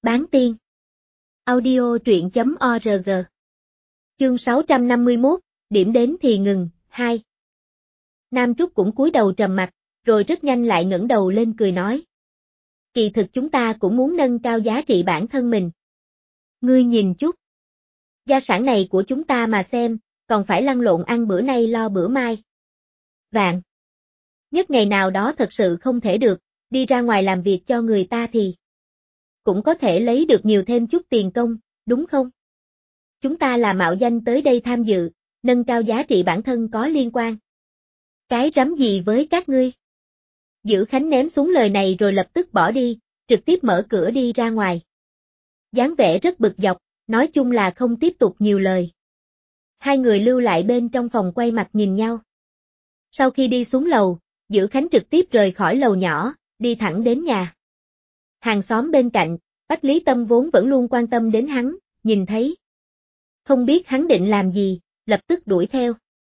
Bán tiên. Audio truyện.org. Chương 651, điểm đến thì ngừng, 2. Nam Trúc cũng cúi đầu trầm mặt, rồi rất nhanh lại ngẩng đầu lên cười nói. Kỳ thực chúng ta cũng muốn nâng cao giá trị bản thân mình. Ngươi nhìn chút. Gia sản này của chúng ta mà xem, còn phải lăn lộn ăn bữa nay lo bữa mai. Vạn. Nhất ngày nào đó thật sự không thể được, đi ra ngoài làm việc cho người ta thì cũng có thể lấy được nhiều thêm chút tiền công, đúng không? Chúng ta là mạo danh tới đây tham dự, nâng cao giá trị bản thân có liên quan. Cái rắm gì với các ngươi? Dữ Khánh ném xuống lời này rồi lập tức bỏ đi, trực tiếp mở cửa đi ra ngoài. Dáng vẻ rất bực dọc, nói chung là không tiếp tục nhiều lời. Hai người lưu lại bên trong phòng quay mặt nhìn nhau. Sau khi đi xuống lầu, Dữ Khánh trực tiếp rời khỏi lầu nhỏ, đi thẳng đến nhà. Hàng xóm bên cạnh, Bách Lý Tâm vốn vẫn luôn quan tâm đến hắn, nhìn thấy. Không biết hắn định làm gì, lập tức đuổi theo.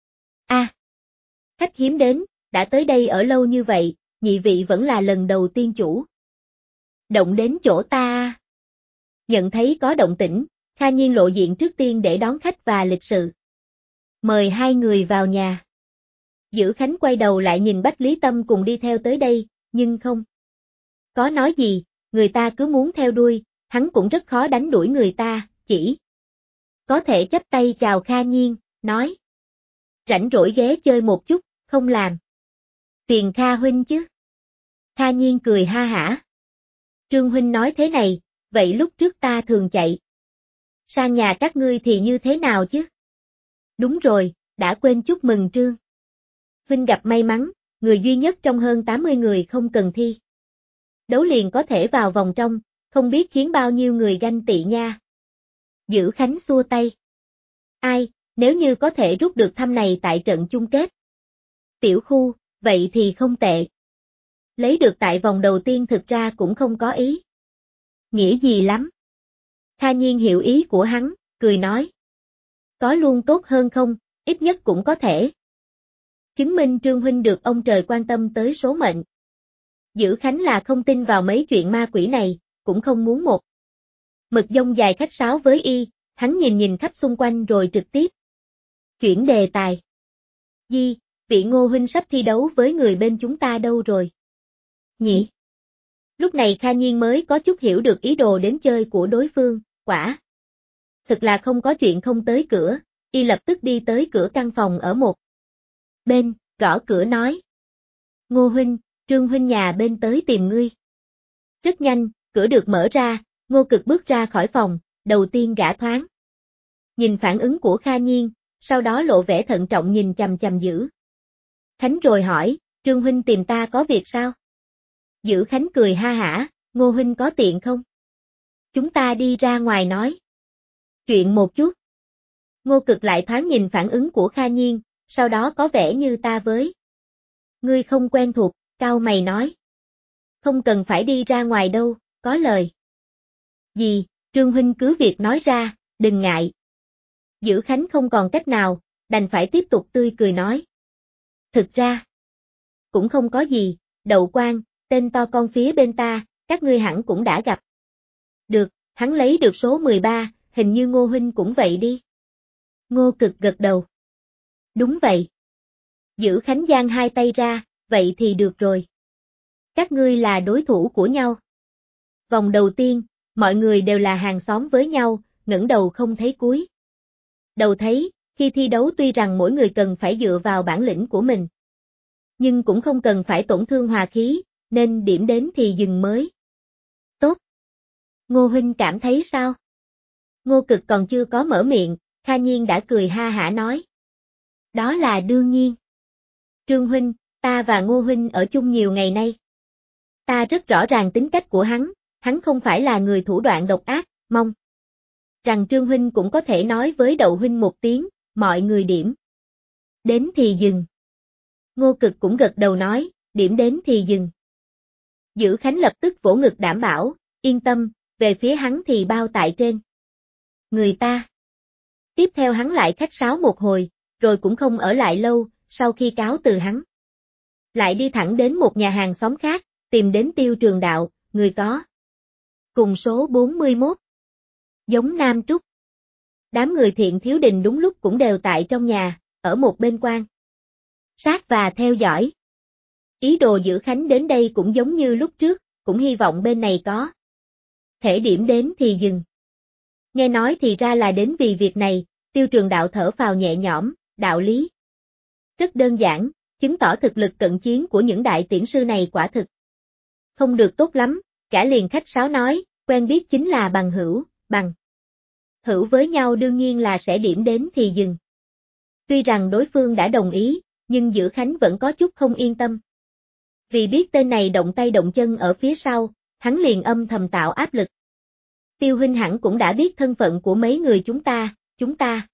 Khách hiếm đến, đã tới đây ở lâu như vậy, nhị vị vẫn là lần đầu tiên chủ động đến chỗ ta. Nhận thấy có động tĩnh, Kha Nhiên lộ diện trước tiên để đón khách và lịch sự. Mời hai người vào nhà. Dữ Khánh quay đầu lại nhìn Bách Lý Tâm cùng đi theo tới đây, nhưng không có nói gì, người ta cứ muốn theo đuôi, hắn cũng rất khó đánh đuổi người ta, chỉ có thể chắp tay chào Kha Nhiên, nói. Rảnh rỗi ghé chơi một chút, không làm phiền Kha huynh chứ. Kha Nhiên cười ha hả. Trương huynh nói thế này, vậy lúc trước ta thường chạy sang nhà các ngươi thì như thế nào chứ? Đúng rồi, đã quên chúc mừng Trương huynh gặp may mắn, người duy nhất trong hơn 80 người không cần thi đấu liền có thể vào vòng trong, không biết khiến bao nhiêu người ganh tị nha. Dữ Khánh xua tay. Ai, nếu như có thể rút được thăm này tại trận chung kết tiểu khu, vậy thì không tệ. Lấy được tại vòng đầu tiên thực ra cũng không có ý nghĩa gì lắm. Kha Nhiên hiểu ý của hắn, cười nói. Có luôn tốt hơn không, ít nhất cũng có thể chứng minh Trương huynh được ông trời quan tâm tới số mệnh. Dữ Khánh là không tin vào mấy chuyện ma quỷ này, cũng không muốn một mực dông dài khách sáo với y, hắn nhìn khắp xung quanh rồi trực tiếp chuyển đề tài. Vị Ngô huynh sắp thi đấu với người bên chúng ta đâu rồi? Nhỉ? Lúc này Kha Nhiên mới có chút hiểu được ý đồ đến chơi của đối phương, quả thực là không có chuyện không tới cửa, y lập tức đi tới cửa căn phòng ở một bên, gõ cửa nói. Ngô huynh, Trương huynh nhà bên tới tìm ngươi. Rất nhanh, cửa được mở ra, Ngô Cực bước ra khỏi phòng, đầu tiên gã thoáng nhìn phản ứng của Kha Nhiên, sau đó lộ vẻ thận trọng nhìn chằm chằm Dữ Khánh rồi hỏi, Trương huynh tìm ta có việc sao? Dữ Khánh cười ha hả, Ngô huynh có tiện không? Chúng ta đi ra ngoài nói chuyện một chút. Ngô Cực lại thoáng nhìn phản ứng của Kha Nhiên, sau đó có vẻ như ta với ngươi không quen thuộc, cau mày nói. Không cần phải đi ra ngoài đâu, có lời gì, Trương huynh cứ việc nói ra, đừng ngại. Dữ Khánh không còn cách nào, đành phải tiếp tục tươi cười nói. Thực ra cũng không có gì, Đậu Quang, tên to con phía bên ta, các ngươi hẳn cũng đã gặp. Được, hắn lấy được số 13, hình như Ngô huynh cũng vậy đi. Ngô Cực gật đầu. Đúng vậy. Dữ Khánh giang hai tay ra, vậy thì được rồi. Các ngươi là đối thủ của nhau. Vòng đầu tiên, mọi người đều là hàng xóm với nhau, ngẩng đầu không thấy cuối đầu thấy, khi thi đấu tuy rằng mỗi người cần phải dựa vào bản lĩnh của mình, nhưng cũng không cần phải tổn thương hòa khí, nên điểm đến thì dừng mới tốt. Ngô huynh cảm thấy sao? Ngô Cực còn chưa có mở miệng, Kha Nhiên đã cười ha hả nói. Đó là đương nhiên. Trương huynh, ta và Ngô huynh ở chung nhiều ngày nay. Ta rất rõ ràng tính cách của hắn không phải là người thủ đoạn độc ác, mong rằng Trương huynh cũng có thể nói với Đậu huynh một tiếng, mọi người điểm đến thì dừng. Ngô Cực cũng gật đầu nói, điểm đến thì dừng. Dữ Khánh lập tức vỗ ngực đảm bảo, yên tâm, về phía hắn thì bao tại trên người ta. Tiếp theo hắn lại khách sáo một hồi, rồi cũng không ở lại lâu, sau khi cáo từ hắn lại đi thẳng đến một nhà hàng xóm khác, tìm đến Tiêu Trường Đạo, người có Cùng số 41. Giống Nam Trúc. Đám người Thiện Thiếu Đình đúng lúc cũng đều tại trong nhà, ở một bên quan sát và theo dõi. Ý đồ Dữ Khánh đến đây cũng giống như lúc trước, cũng hy vọng bên này có thể điểm đến thì dừng. Nghe nói thì ra là đến vì việc này, Tiêu Trường Đạo thở phào nhẹ nhõm, đạo lý rất đơn giản, chứng tỏ thực lực cận chiến của những đại tiễn sư này quả thực không được tốt lắm, cả liền khách sáo nói, quen biết chính là bằng hữu với nhau đương nhiên là sẽ điểm đến thì dừng. Tuy rằng đối phương đã đồng ý, nhưng Dữ Khánh vẫn có chút không yên tâm. Vì biết tên này động tay động chân ở phía sau, hắn liền âm thầm tạo áp lực. Tiêu huynh hẳn cũng đã biết thân phận của mấy người chúng ta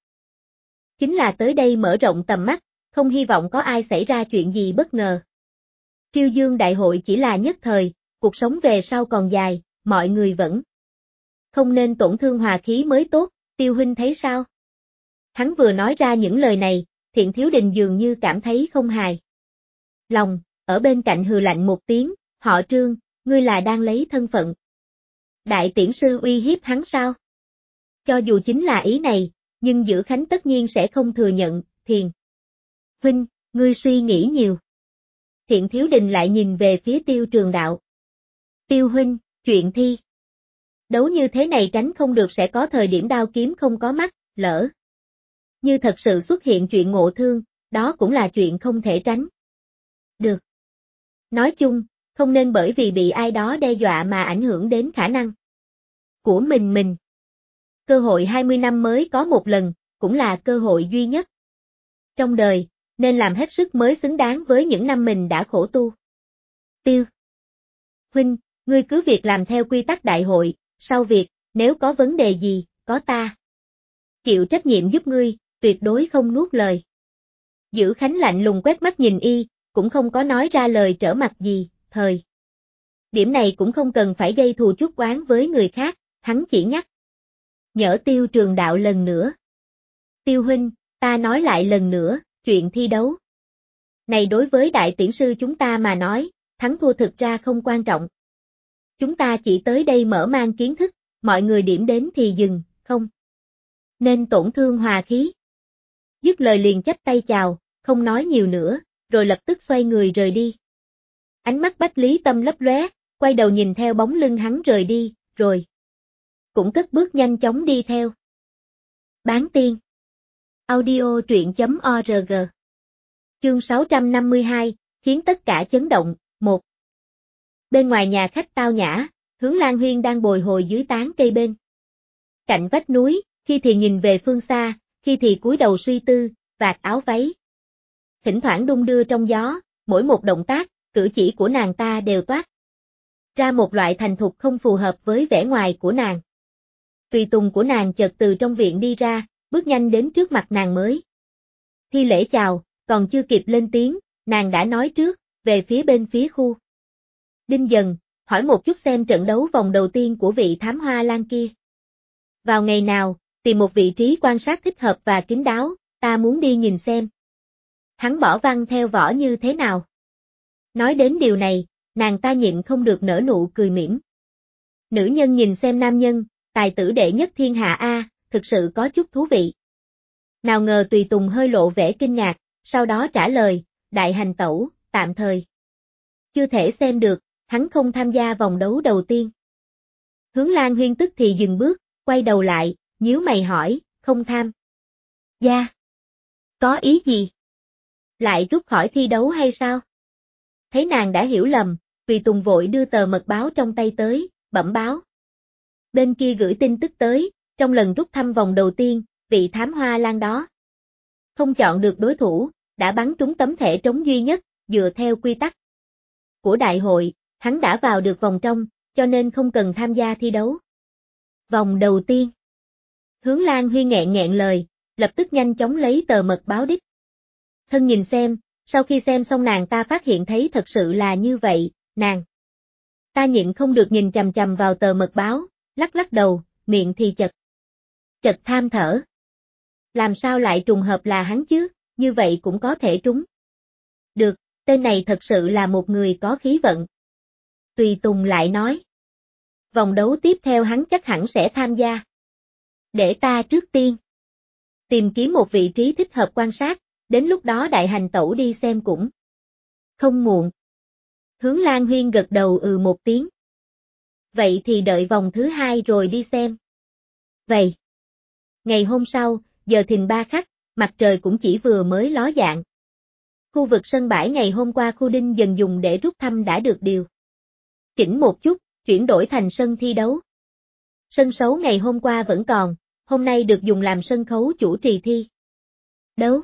chính là tới đây mở rộng tầm mắt, không hy vọng có ai xảy ra chuyện gì bất ngờ. Triêu Dương đại hội chỉ là nhất thời, cuộc sống về sau còn dài, mọi người vẫn không nên tổn thương hòa khí mới tốt, Tiêu huynh thấy sao? Hắn vừa nói ra những lời này, Thiện Thiếu Đình dường như cảm thấy không hài lòng, ở bên cạnh hừ lạnh một tiếng, họ Trương, ngươi là đang lấy thân phận đại tiễn sư uy hiếp hắn sao? Cho dù chính là ý này, nhưng Dữ Khánh tất nhiên sẽ không thừa nhận, Thiền huynh, ngươi suy nghĩ nhiều. Thiện Thiếu Đình lại nhìn về phía Tiêu Trường Đạo. Tiêu huynh, chuyện thi đấu như thế này tránh không được sẽ có thời điểm đao kiếm không có mắt, lỡ như thật sự xuất hiện chuyện ngộ thương, đó cũng là chuyện không thể tránh được. Nói chung, không nên bởi vì bị ai đó đe dọa mà ảnh hưởng đến khả năng của mình. Cơ hội 20 năm mới có một lần, cũng là cơ hội duy nhất trong đời, nên làm hết sức mới xứng đáng với những năm mình đã khổ tu. Tiêu huynh, ngươi cứ việc làm theo quy tắc đại hội, sau việc, nếu có vấn đề gì, có ta chịu trách nhiệm giúp ngươi, tuyệt đối không nuốt lời. Dữ Khánh lạnh lùng quét mắt nhìn y, cũng không có nói ra lời trở mặt gì, thời điểm này cũng không cần phải gây thù chuốc oán với người khác, hắn chỉ nhắc nhở Tiêu Trường Đạo lần nữa. Tiêu huynh, ta nói lại lần nữa, chuyện thi đấu này đối với đại tiễn sư chúng ta mà nói, thắng thua thực ra không quan trọng. Chúng ta chỉ tới đây mở mang kiến thức, mọi người điểm đến thì dừng, không nên tổn thương hòa khí. Dứt lời liền chắp tay chào, không nói nhiều nữa, rồi lập tức xoay người rời đi. Ánh mắt Bách Lý Tâm lấp lóe, quay đầu nhìn theo bóng lưng hắn rời đi, rồi cũng cất bước nhanh chóng đi theo. Bán tiên. Audio truyện.org. Chương 652, khiến tất cả chấn động, 1. Bên ngoài nhà khách tao nhã, Hướng Lan Huyên đang bồi hồi dưới tán cây bên cạnh vách núi, khi thì nhìn về phương xa, khi thì cúi đầu suy tư, vạt áo váy thỉnh thoảng đung đưa trong gió, mỗi một động tác, cử chỉ của nàng ta đều toát ra một loại thành thục không phù hợp với vẻ ngoài của nàng. Tùy tùng của nàng chợt từ trong viện đi ra, bước nhanh đến trước mặt nàng mới thi lễ chào, còn chưa kịp lên tiếng, nàng đã nói trước, về bên phía khu Đinh Dần, hỏi một chút xem trận đấu vòng đầu tiên của vị thám hoa lan kia vào ngày nào, tìm một vị trí quan sát thích hợp và kín đáo, ta muốn đi nhìn xem hắn bỏ văn theo võ như thế nào. Nói đến điều này, nàng ta nhịn không được nở nụ cười mỉm. Nữ nhân nhìn xem nam nhân, tài tử đệ nhất thiên hạ a, thực sự có chút thú vị. Nào ngờ tùy tùng hơi lộ vẻ kinh ngạc, sau đó trả lời, đại hành tẩu, tạm thời chưa thể xem được, hắn không tham gia vòng đấu đầu tiên. Hướng Lan Huyên tức thì dừng bước, quay đầu lại, nhíu mày hỏi, không tham gia. Có ý gì? Lại rút khỏi thi đấu hay sao? Thấy nàng đã hiểu lầm, tùy tùng vội đưa tờ mật báo trong tay tới, bẩm báo. Bên kia gửi tin tức tới, trong lần rút thăm vòng đầu tiên, vị thám hoa lan đó không chọn được đối thủ, đã bắn trúng tấm thẻ trống duy nhất, dựa theo quy tắc của đại hội, hắn đã vào được vòng trong, cho nên không cần tham gia thi đấu. Vòng đầu tiên. Hướng Lan Huy nghẹn nghẹn lời, lập tức nhanh chóng lấy tờ mật báo đích thân nhìn xem, sau khi xem xong nàng ta phát hiện thấy thật sự là như vậy, nàng ta nhịn không được nhìn chằm chằm vào tờ mật báo, lắc lắc đầu, miệng thì chật than thở. Làm sao lại trùng hợp là hắn chứ, như vậy cũng có thể trúng. Được, tên này thật sự là một người có khí vận. Tùy Tùng lại nói. Vòng đấu tiếp theo hắn chắc hẳn sẽ tham gia. Để ta trước tiên tìm kiếm một vị trí thích hợp quan sát, đến lúc đó đại hành tẩu đi xem cũng không muộn. Hướng Lan Huyên gật đầu một tiếng. Vậy thì đợi vòng thứ 2 rồi đi xem. Vậy. Ngày hôm sau, giờ thìn 3 khắc, mặt trời cũng chỉ vừa mới ló dạng. Khu vực sân bãi ngày hôm qua khu Đinh dần dùng để rút thăm đã được điều chỉnh một chút, chuyển đổi thành sân thi đấu. Sân sấu ngày hôm qua vẫn còn, hôm nay được dùng làm sân khấu chủ trì thi đấu.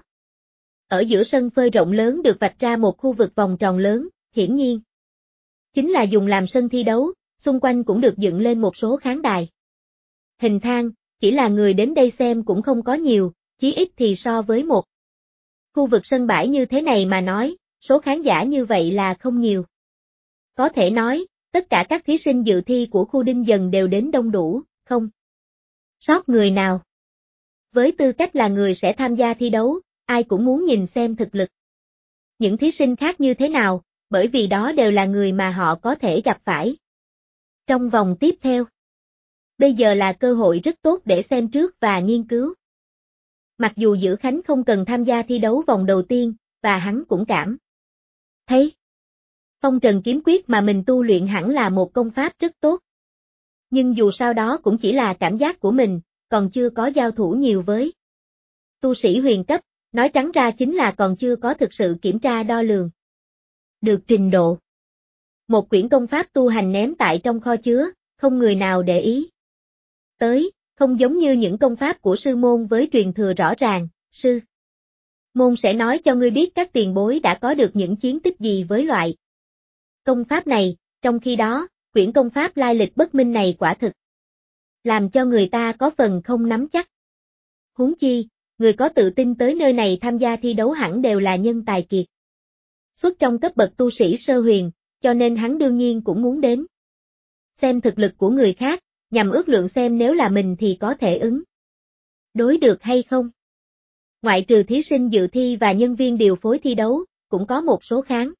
Ở giữa sân phơi rộng lớn được vạch ra một khu vực vòng tròn lớn, hiển nhiên chính là dùng làm sân thi đấu, xung quanh cũng được dựng lên một số khán đài. Hình thang, chỉ là người đến đây xem cũng không có nhiều, chí ít thì so với một khu vực sân bãi như thế này mà nói, số khán giả như vậy là không nhiều. Có thể nói, tất cả các thí sinh dự thi của khu Đinh Dần đều đến đông đủ, không sót người nào. Với tư cách là người sẽ tham gia thi đấu, ai cũng muốn nhìn xem thực lực những thí sinh khác như thế nào, bởi vì đó đều là người mà họ có thể gặp phải trong vòng tiếp theo. Bây giờ là cơ hội rất tốt để xem trước và nghiên cứu. Mặc dù Dữ Khánh không cần tham gia thi đấu vòng đầu tiên, và hắn cũng cảm thấy Phong Trần kiếm quyết mà mình tu luyện hẳn là một công pháp rất tốt. Nhưng dù sao đó cũng chỉ là cảm giác của mình, còn chưa có giao thủ nhiều với tu sĩ huyền cấp, nói trắng ra chính là còn chưa có thực sự kiểm tra đo lường được trình độ. Một quyển công pháp tu hành ném tại trong kho chứa, không người nào để ý tới, không giống như những công pháp của sư môn với truyền thừa rõ ràng, sư môn sẽ nói cho ngươi biết các tiền bối đã có được những chiến tích gì với loại công pháp này, trong khi đó, quyển công pháp lai lịch bất minh này quả thực làm cho người ta có phần không nắm chắc. Huống chi, người có tự tin tới nơi này tham gia thi đấu hẳn đều là nhân tài kiệt xuất trong cấp bậc tu sĩ sơ huyền, cho nên hắn đương nhiên cũng muốn đến xem thực lực của người khác, nhằm ước lượng xem nếu là mình thì có thể ứng đối được hay không. Ngoại trừ thí sinh dự thi và nhân viên điều phối thi đấu, cũng có một số khán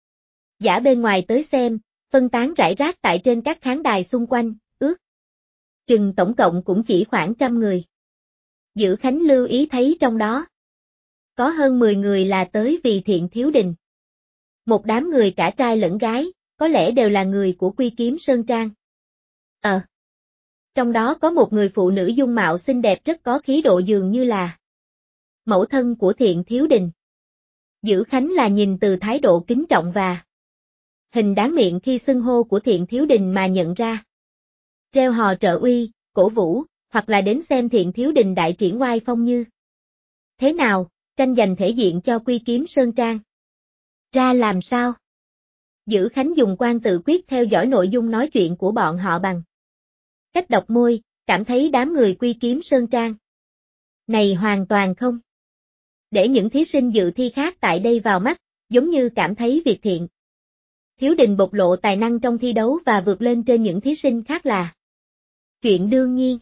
giả bên ngoài tới xem, phân tán rải rác tại trên các khán đài xung quanh, ước chừng tổng cộng cũng chỉ khoảng 100 người. Dữ Khánh lưu ý thấy trong đó có hơn 10 người là tới vì Thiện Thiếu Đình. Một đám người cả trai lẫn gái, có lẽ đều là người của Quy Kiếm Sơn Trang. Trong đó có một người phụ nữ dung mạo xinh đẹp rất có khí độ dường như là mẫu thân của Thiện Thiếu Đình. Dữ Khánh là nhìn từ thái độ kính trọng và hình dáng miệng khi xưng hô của Thiện Thiếu Đình mà nhận ra. Reo hò trợ uy, cổ vũ, hoặc là đến xem Thiện Thiếu Đình đại triển oai phong như thế nào, tranh giành thể diện cho Quy Kiếm Sơn Trang. Ra làm sao? Dữ Khánh dùng quan tự quyết theo dõi nội dung nói chuyện của bọn họ bằng cách đọc môi, cảm thấy đám người Quy Kiếm Sơn Trang này hoàn toàn không để những thí sinh dự thi khác tại đây vào mắt, giống như cảm thấy việc Thiện Thiếu Đình bộc lộ tài năng trong thi đấu và vượt lên trên những thí sinh khác là chuyện đương nhiên.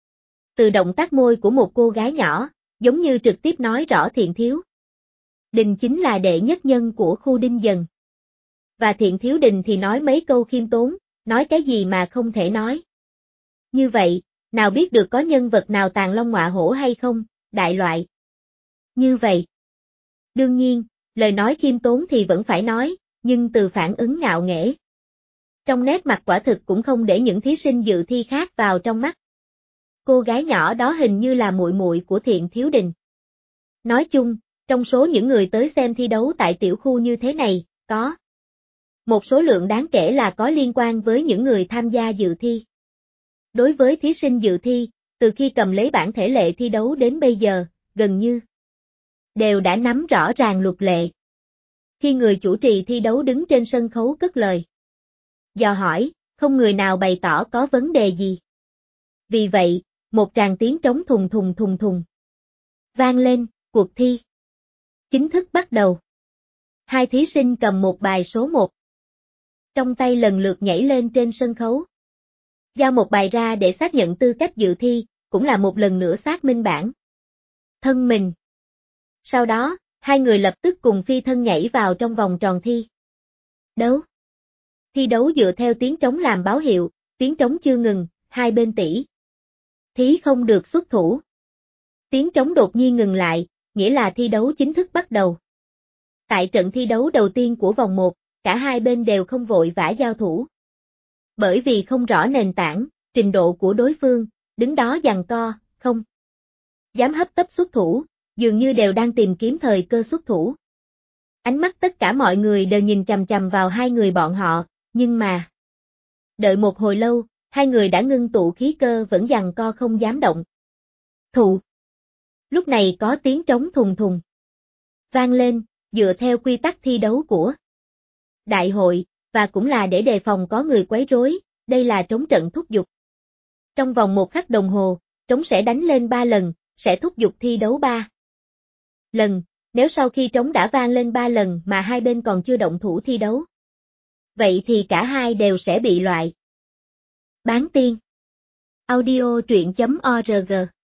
Từ động tác môi của một cô gái nhỏ, giống như trực tiếp nói rõ Thiện Thiếu Đình chính là đệ nhất nhân của khu Đinh Dần. Và Thiện Thiếu Đình thì nói mấy câu khiêm tốn, nói cái gì mà không thể nói. Như vậy, nào biết được có nhân vật nào tàng long ngọa hổ hay không, đại loại. Như vậy. Đương nhiên, lời nói khiêm tốn thì vẫn phải nói, nhưng từ phản ứng ngạo nghễ trong nét mặt quả thực cũng không để những thí sinh dự thi khác vào trong mắt. Cô gái nhỏ đó hình như là muội muội của Thiện Thiếu Đình. Nói chung, trong số những người tới xem thi đấu tại tiểu khu như thế này, có một số lượng đáng kể là có liên quan với những người tham gia dự thi. Đối với thí sinh dự thi, từ khi cầm lấy bản thể lệ thi đấu đến bây giờ, gần như đều đã nắm rõ ràng luật lệ. Khi người chủ trì thi đấu đứng trên sân khấu cất lời dò hỏi, không người nào bày tỏ có vấn đề gì. Vì vậy, một tràng tiếng trống thùng thùng thùng thùng vang lên, cuộc thi chính thức bắt đầu. Hai thí sinh cầm một bài số 1 trong tay lần lượt nhảy lên trên sân khấu. Giao một bài ra để xác nhận tư cách dự thi, cũng là một lần nữa xác minh bản thân mình. Sau đó, hai người lập tức cùng phi thân nhảy vào trong vòng tròn thi đấu. Thi đấu dựa theo tiếng trống làm báo hiệu, tiếng trống chưa ngừng, hai bên tỷ thí không được xuất thủ. Tiếng trống đột nhiên ngừng lại, nghĩa là thi đấu chính thức bắt đầu. Tại trận thi đấu đầu tiên của vòng 1, cả hai bên đều không vội vã giao thủ. Bởi vì không rõ nền tảng, trình độ của đối phương, đứng đó giằng co, không dám hấp tấp xuất thủ, dường như đều đang tìm kiếm thời cơ xuất thủ. Ánh mắt tất cả mọi người đều nhìn chằm chằm vào hai người bọn họ, nhưng mà đợi một hồi lâu, hai người đã ngưng tụ khí cơ vẫn giằng co không dám động. Thụ. Lúc này có tiếng trống thùng thùng vang lên, dựa theo quy tắc thi đấu của đại hội, và cũng là để đề phòng có người quấy rối, đây là trống trận thúc giục. Trong vòng 1 khắc đồng hồ, trống sẽ đánh lên 3 lần, sẽ thúc giục thi đấu 3 lần, nếu sau khi trống đã vang lên 3 lần mà hai bên còn chưa động thủ thi đấu. Vậy thì cả hai đều sẽ bị loại. Bán tiên. Audio truyện.org.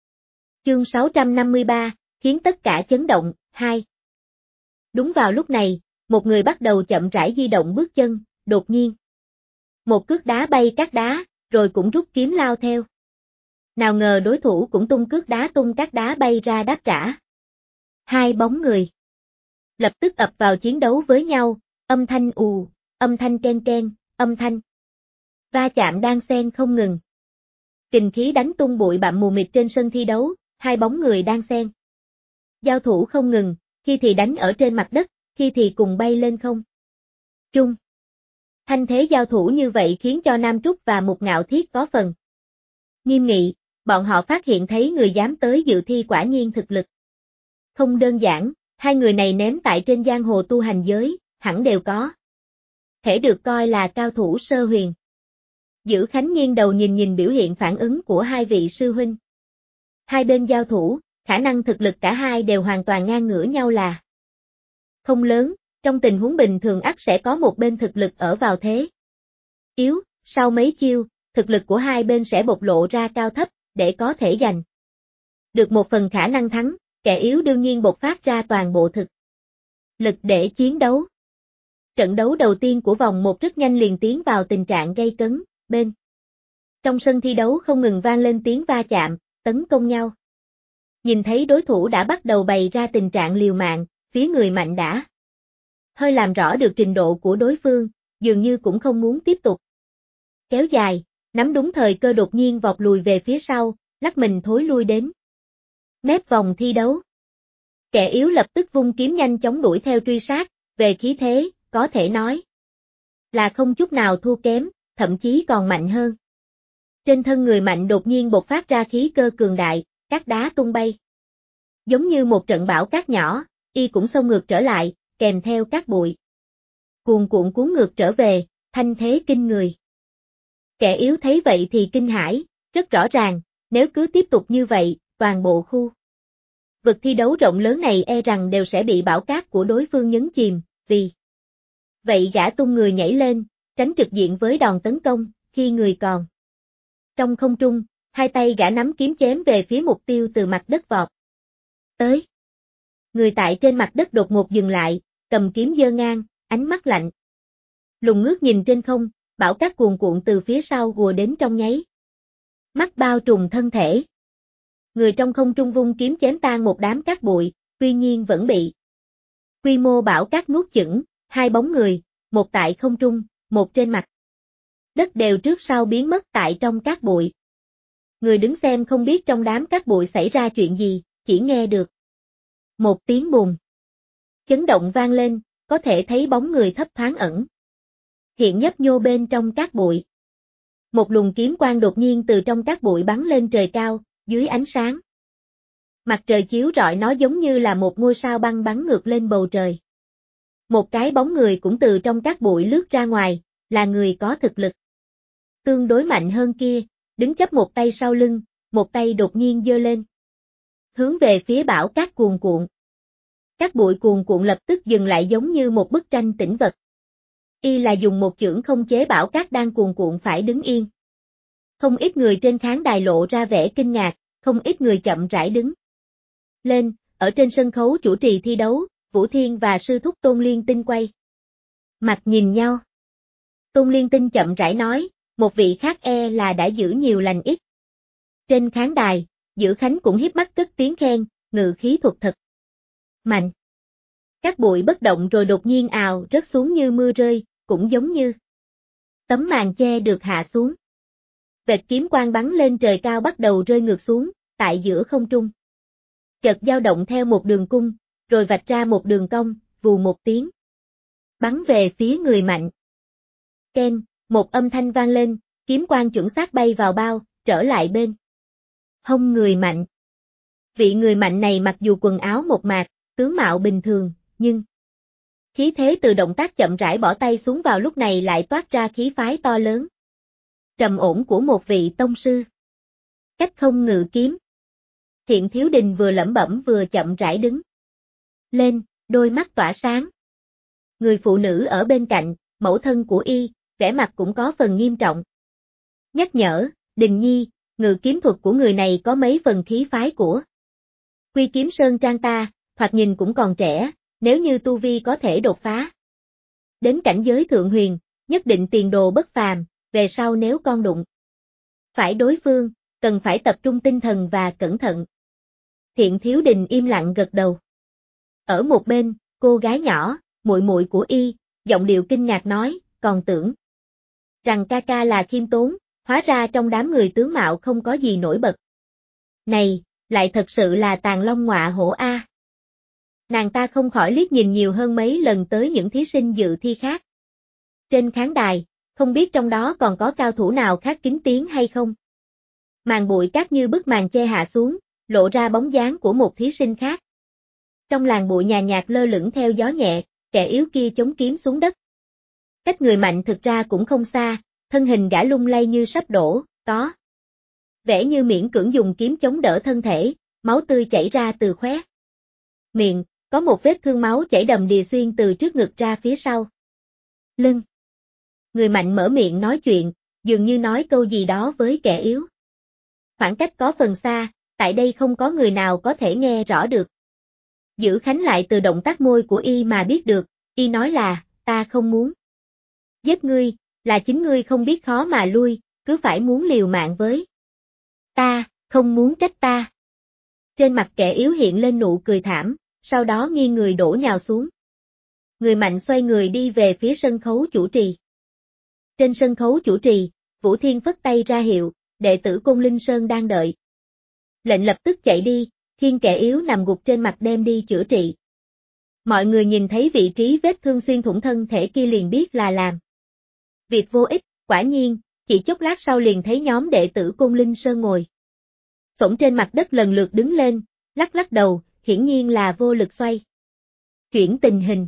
Chương 653, khiến tất cả chấn động, 2. Đúng vào lúc này, một người bắt đầu chậm rãi di động bước chân, đột nhiên. Một cước đá bay các đá, rồi cũng rút kiếm lao theo. Nào ngờ đối thủ cũng tung cước đá tung các đá bay ra đáp trả. Hai bóng người lập tức ập vào chiến đấu với nhau, âm thanh ù, âm thanh ken ken, âm thanh va chạm đan xen không ngừng. Kình khí đánh tung bụi bặm mù mịt trên sân thi đấu, hai bóng người đan xen giao thủ không ngừng, khi thì đánh ở trên mặt đất, khi thì cùng bay lên không trung. Thanh thế giao thủ như vậy khiến cho Nam Trúc và Mục Ngạo Thiết có phần nghiêm nghị, bọn họ phát hiện thấy người dám tới dự thi quả nhiên thực lực không đơn giản, hai người này ném tại trên giang hồ tu hành giới, hẳn đều có thể được coi là cao thủ sơ huyền. Dữ Khánh nghiêng đầu nhìn nhìn biểu hiện phản ứng của hai vị sư huynh. Hai bên giao thủ, khả năng thực lực cả hai đều hoàn toàn ngang ngửa nhau là không lớn, trong tình huống bình thường ắt sẽ có một bên thực lực ở vào thế yếu, sau mấy chiêu, thực lực của hai bên sẽ bộc lộ ra cao thấp, để có thể giành được một phần khả năng thắng, kẻ yếu đương nhiên bộc phát ra toàn bộ thực lực để chiến đấu. Trận đấu đầu tiên của vòng 1 rất nhanh liền tiến vào tình trạng gay cấn, bên trong sân thi đấu không ngừng vang lên tiếng va chạm, tấn công nhau. Nhìn thấy đối thủ đã bắt đầu bày ra tình trạng liều mạng, phía người mạnh đã hơi làm rõ được trình độ của đối phương, dường như cũng không muốn tiếp tục kéo dài, nắm đúng thời cơ đột nhiên vọt lùi về phía sau, lắc mình thối lui đến mép vòng thi đấu. Kẻ yếu lập tức vung kiếm nhanh chóng đuổi theo truy sát, về khí thế, có thể nói là không chút nào thua kém, thậm chí còn mạnh hơn. Trên thân người mạnh đột nhiên bộc phát ra khí cơ cường đại, các đá tung bay. Giống như một trận bão cát nhỏ, y cũng xông ngược trở lại, kèm theo các bụi cuồn cuộn cuốn ngược trở về, thanh thế kinh người. Kẻ yếu thấy vậy thì kinh hãi, rất rõ ràng, nếu cứ tiếp tục như vậy, toàn bộ khu vực thi đấu rộng lớn này e rằng đều sẽ bị bão cát của đối phương nhấn chìm, vì vậy gã tung người nhảy lên, tránh trực diện với đòn tấn công, khi người còn trong không trung, hai tay gã nắm kiếm chém về phía mục tiêu từ mặt đất vọt tới. Người tại trên mặt đất đột ngột dừng lại, cầm kiếm giơ ngang, ánh mắt lạnh lùng ngước nhìn trên không, bão cát cuồn cuộn từ phía sau ùa đến trong nháy mắt bao trùm thân thể. Người trong không trung vung kiếm chém tan một đám cát bụi, tuy nhiên vẫn bị quy mô bão cát nuốt chửng, hai bóng người, một tại không trung, một trên mặt đất đều trước sau biến mất tại trong cát bụi. Người đứng xem không biết trong đám cát bụi xảy ra chuyện gì, chỉ nghe được một tiếng bùm chấn động vang lên, có thể thấy bóng người thấp thoáng ẩn hiện nhấp nhô bên trong cát bụi. Một luồng kiếm quang đột nhiên từ trong cát bụi bắn lên trời cao, dưới ánh sáng mặt trời chiếu rọi nó giống như là một ngôi sao băng bắn ngược lên bầu trời. Một cái bóng người cũng từ trong cát bụi lướt ra ngoài, là người có thực lực tương đối mạnh hơn kia, đứng chấp một tay sau lưng, một tay đột nhiên giơ lên, hướng về phía bão cát cuồn cuộn. Cát bụi cuồn cuộn lập tức dừng lại giống như một bức tranh tĩnh vật. Y là dùng một chưởng không chế bão cát đang cuồn cuộn phải đứng yên. Không ít người trên khán đài lộ ra vẻ kinh ngạc, không ít người chậm rãi đứng lên, ở trên sân khấu chủ trì thi đấu, Vũ Thiên và sư thúc Tôn Liên Tinh quay mặt nhìn nhau. Tôn Liên Tinh chậm rãi nói, một vị khác là đã giữ nhiều lành ít. Trên khán đài, Dữ Khánh cũng hiếp mắt cất tiếng khen, ngự khí thuật thật mạnh. Các bụi bất động rồi đột nhiên ào rớt xuống như mưa rơi, cũng giống như tấm màn che được hạ xuống. Vệt kiếm quang bắn lên trời cao bắt đầu rơi ngược xuống, tại giữa không trung. Chợt dao động theo một đường cung, rồi vạch ra một đường cong, vù một tiếng. Bắn về phía người Mạnh. Ken, một âm thanh vang lên, kiếm quang chuẩn xác bay vào bao, trở lại bên hông người Mạnh. Vị người Mạnh này mặc dù quần áo mộc mạc, tướng mạo bình thường, nhưng khí thế từ động tác chậm rãi bỏ tay xuống vào lúc này lại toát ra khí phái to lớn. Trầm ổn của một vị tông sư. Cách không ngự kiếm. Thiện Thiếu Đình vừa lẩm bẩm vừa chậm rãi đứng lên, đôi mắt tỏa sáng. Người phụ nữ ở bên cạnh, mẫu thân của y, vẻ mặt cũng có phần nghiêm trọng. Nhắc nhở, Đình Nhi, ngự kiếm thuật của người này có mấy phần khí phái của Quy Kiếm Sơn Trang ta, thoạt nhìn cũng còn trẻ, nếu như tu vi có thể đột phá đến cảnh giới thượng huyền, nhất định tiền đồ bất phàm, về sau nếu con đụng phải đối phương, cần phải tập trung tinh thần và cẩn thận. Thiện Thiếu Đình im lặng gật đầu. Ở một bên, cô gái nhỏ, muội muội của y, giọng điệu kinh ngạc nói, còn tưởng rằng ca ca là khiêm tốn, hóa ra trong đám người tướng mạo không có gì nổi bật. Này, lại thật sự là tàn long ngọa hổ a. Nàng ta không khỏi liếc nhìn nhiều hơn mấy lần tới những thí sinh dự thi khác. Trên khán đài, không biết trong đó còn có cao thủ nào khác kính tiếng hay không. Màn bụi cát như bức màn che hạ xuống, lộ ra bóng dáng của một thí sinh khác. Trong làn bụi nhàn nhạt lơ lửng theo gió nhẹ, kẻ yếu kia chống kiếm xuống đất. Cách người Mạnh thực ra cũng không xa, thân hình gã lung lay như sắp đổ, có vẻ như miễn cưỡng dùng kiếm chống đỡ thân thể, máu tươi chảy ra từ khóe miệng, có một vết thương máu chảy đầm đìa xuyên từ trước ngực ra phía sau lưng. Người Mạnh mở miệng nói chuyện, dường như nói câu gì đó với kẻ yếu. Khoảng cách có phần xa, tại đây không có người nào có thể nghe rõ được. Dữ Khánh lại từ động tác môi của y mà biết được, y nói là, ta không muốn giết ngươi, là chính ngươi không biết khó mà lui, cứ phải muốn liều mạng với ta, không muốn trách ta. Trên mặt kẻ yếu hiện lên nụ cười thảm, sau đó nghiêng người đổ nhào xuống. Người Mạnh xoay người đi về phía sân khấu chủ trì. Trên sân khấu chủ trì, Vũ Thiên phất tay ra hiệu, đệ tử Côn Linh Sơn đang đợi. Lệnh lập tức chạy đi, khiêng kẻ yếu nằm gục trên mặt đem đi chữa trị. Mọi người nhìn thấy vị trí vết thương xuyên thủng thân thể kia liền biết là làm việc vô ích, quả nhiên, chỉ chốc lát sau liền thấy nhóm đệ tử Côn Linh Sơn ngồi xổm trên mặt đất lần lượt đứng lên, lắc lắc đầu, hiển nhiên là vô lực xoay chuyển tình hình.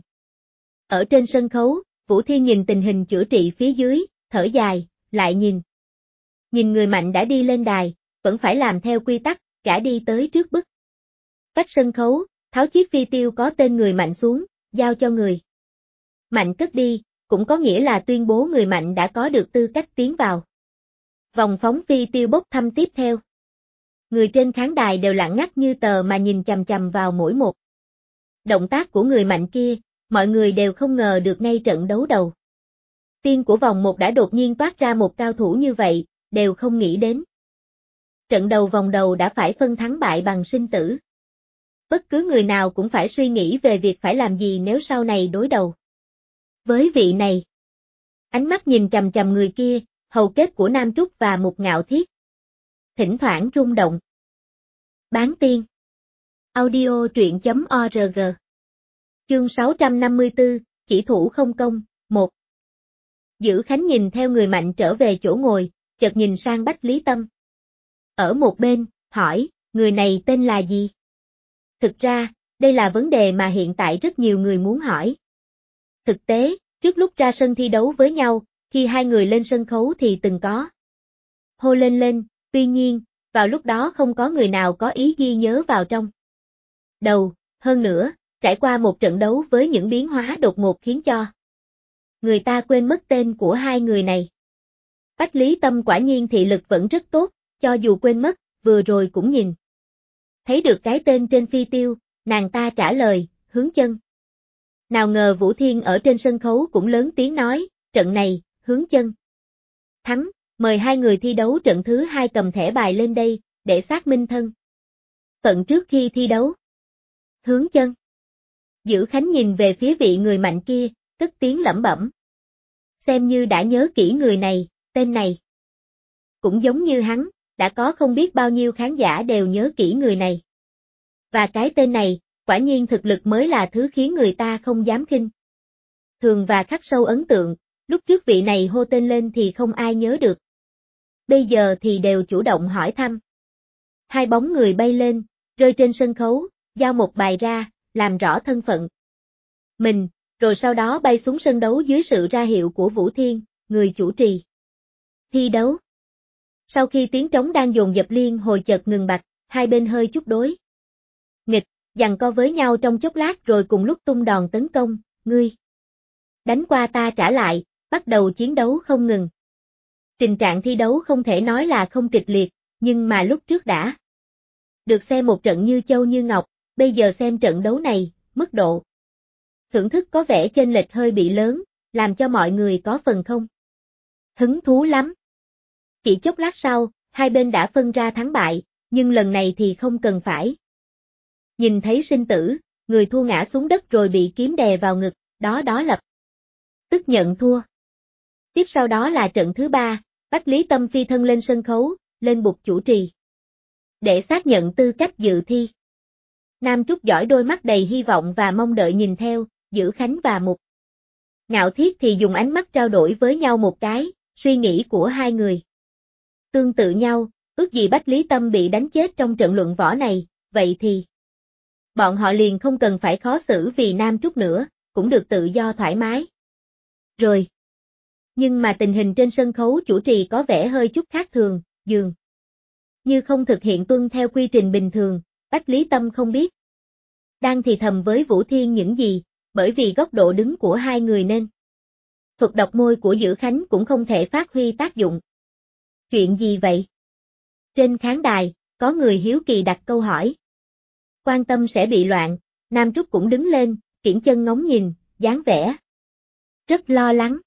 Ở trên sân khấu, Vũ Thiên nhìn tình hình chữa trị phía dưới, thở dài, lại nhìn người Mạnh đã đi lên đài, vẫn phải làm theo quy tắc, gã đi tới trước bức vách sân khấu, tháo chiếc phi tiêu có tên người Mạnh xuống, giao cho người Mạnh cất đi, cũng có nghĩa là tuyên bố người Mạnh đã có được tư cách tiến vào vòng phóng phi tiêu bốc thăm tiếp theo. Người trên khán đài đều lặng ngắt như tờ mà nhìn chằm chằm vào mỗi một động tác của người Mạnh kia, mọi người đều không ngờ được ngay trận đấu đầu tiên của vòng 1 đã đột nhiên toát ra một cao thủ như vậy, đều không nghĩ đến. Trận đầu vòng đầu đã phải phân thắng bại bằng sinh tử. Bất cứ người nào cũng phải suy nghĩ về việc phải làm gì nếu sau này đối đầu với vị này. Ánh mắt nhìn chằm chằm người kia, hầu kết của Nam Trúc và Mục Ngạo Thiết thỉnh thoảng rung động. Bán tiên. Audio truyện.org. Chương 654, chỉ thủ không công, 1. Dữ Khánh nhìn theo người Mạnh trở về chỗ ngồi, chợt nhìn sang Bách Lý Tâm. Ở một bên, hỏi, người này tên là gì? Thực ra, đây là vấn đề mà hiện tại rất nhiều người muốn hỏi. Thực tế, trước lúc ra sân thi đấu với nhau, khi hai người lên sân khấu thì từng có hô lên, tuy nhiên, vào lúc đó không có người nào có ý ghi nhớ vào trong đầu, hơn nữa, trải qua một trận đấu với những biến hóa đột ngột khiến cho người ta quên mất tên của hai người này. Bách Lý Tâm quả nhiên thị lực vẫn rất tốt, cho dù quên mất, vừa rồi cũng nhìn thấy được cái tên trên phi tiêu, nàng ta trả lời, Hướng Chân. Nào ngờ Vũ Thiên ở trên sân khấu cũng lớn tiếng nói, trận này, Hướng Chân thắng, Mời hai người thi đấu trận thứ 2 cầm thẻ bài lên đây, để xác minh thân phận trước khi thi đấu. Hướng Chân. Dữ Khánh nhìn về phía vị người mạnh kia, cất tiếng lẩm bẩm. Xem như đã nhớ kỹ người này, tên này. Cũng giống như hắn, đã có không biết bao nhiêu khán giả đều nhớ kỹ người này. Và cái tên này, quả nhiên thực lực mới là thứ khiến người ta không dám khinh thường và khắc sâu ấn tượng, lúc trước vị này hô tên lên thì không ai nhớ được. Bây giờ thì đều chủ động hỏi thăm. Hai bóng người bay lên, rơi trên sân khấu, giao một bài ra, làm rõ thân phận mình, rồi sau đó bay xuống sân đấu dưới sự ra hiệu của Vũ Thiên, người chủ trì thi đấu. Sau khi tiếng trống đang dồn dập liên hồi chợt ngừng bặt, hai bên hơi chút đối nghịch, giằng co với nhau trong chốc lát rồi cùng lúc tung đòn tấn công, ngươi đánh qua ta trả lại, bắt đầu chiến đấu không ngừng. Tình trạng thi đấu không thể nói là không kịch liệt, nhưng mà lúc trước đã được xem một trận như châu như ngọc, bây giờ xem trận đấu này, mức độ thưởng thức có vẻ chênh lệch hơi bị lớn, làm cho mọi người có phần không hứng thú lắm. Chỉ chốc lát sau, hai bên đã phân ra thắng bại, nhưng lần này thì không cần phải nhìn thấy sinh tử, người thua ngã xuống đất rồi bị kiếm đè vào ngực, đó lập tức nhận thua. Tiếp sau đó là trận thứ 3, Bách Lý Tâm phi thân lên sân khấu, lên bục chủ trì để xác nhận tư cách dự thi. Nam Trúc giỏi đôi mắt đầy hy vọng và mong đợi nhìn theo, Dữ Khánh và Mục Ngạo Thiết thì dùng ánh mắt trao đổi với nhau một cái, suy nghĩ của hai người tương tự nhau, ước gì Bách Lý Tâm bị đánh chết trong trận luận võ này, vậy thì bọn họ liền không cần phải khó xử vì Nam Trúc nữa, cũng được tự do thoải mái rồi. Nhưng mà tình hình trên sân khấu chủ trì có vẻ hơi chút khác thường, dường như không thực hiện tuân theo quy trình bình thường, Bách Lý Tâm không biết đang thì thầm với Vũ Thiên những gì, bởi vì góc độ đứng của hai người nên thuật đọc môi của Dữ Khánh cũng không thể phát huy tác dụng. Chuyện gì vậy? Trên khán đài, có người hiếu kỳ đặt câu hỏi. Quan tâm sẽ bị loạn, Nam Trúc cũng đứng lên, kiễng chân ngóng nhìn, dáng vẻ rất lo lắng.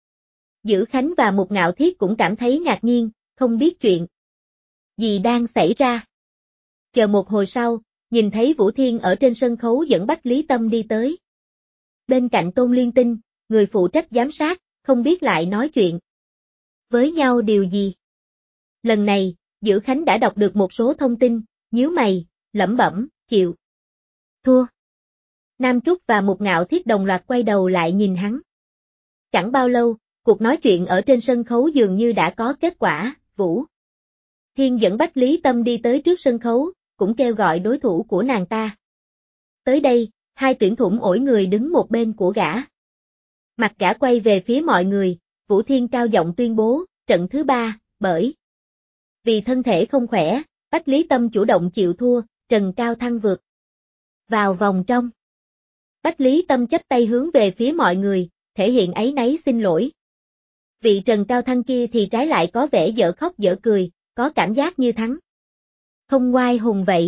Dữ Khánh và Mục Ngạo Thiết cũng cảm thấy ngạc nhiên, không biết chuyện gì đang xảy ra. Chờ một hồi sau, nhìn thấy Vũ Thiên ở trên sân khấu dẫn Bách Lý Tâm đi tới. Bên cạnh Tôn Liên Tinh, người phụ trách giám sát, không biết lại nói chuyện với nhau điều gì. Lần này, Dữ Khánh đã đọc được một số thông tin, nhíu mày, lẩm bẩm, chịu thua. Nam Trúc và Mục Ngạo Thiết đồng loạt quay đầu lại nhìn hắn. Chẳng bao lâu, cuộc nói chuyện ở trên sân khấu dường như đã có kết quả, Vũ Thiên dẫn Bách Lý Tâm đi tới trước sân khấu, cũng kêu gọi đối thủ của nàng ta. Tới đây, hai tuyển thủ mỗi người đứng một bên của gã. Mặt gã quay về phía mọi người, Vũ Thiên cao giọng tuyên bố, trận thứ 3, bởi vì thân thể không khỏe, Bách Lý Tâm chủ động chịu thua, Trần Cao Thăng vượt vào vòng trong. Bách Lý Tâm chắp tay hướng về phía mọi người, thể hiện áy náy xin lỗi. Vị Trần Cao Thăng kia thì trái lại có vẻ dở khóc dở cười, có cảm giác như thắng không oai hùng vậy.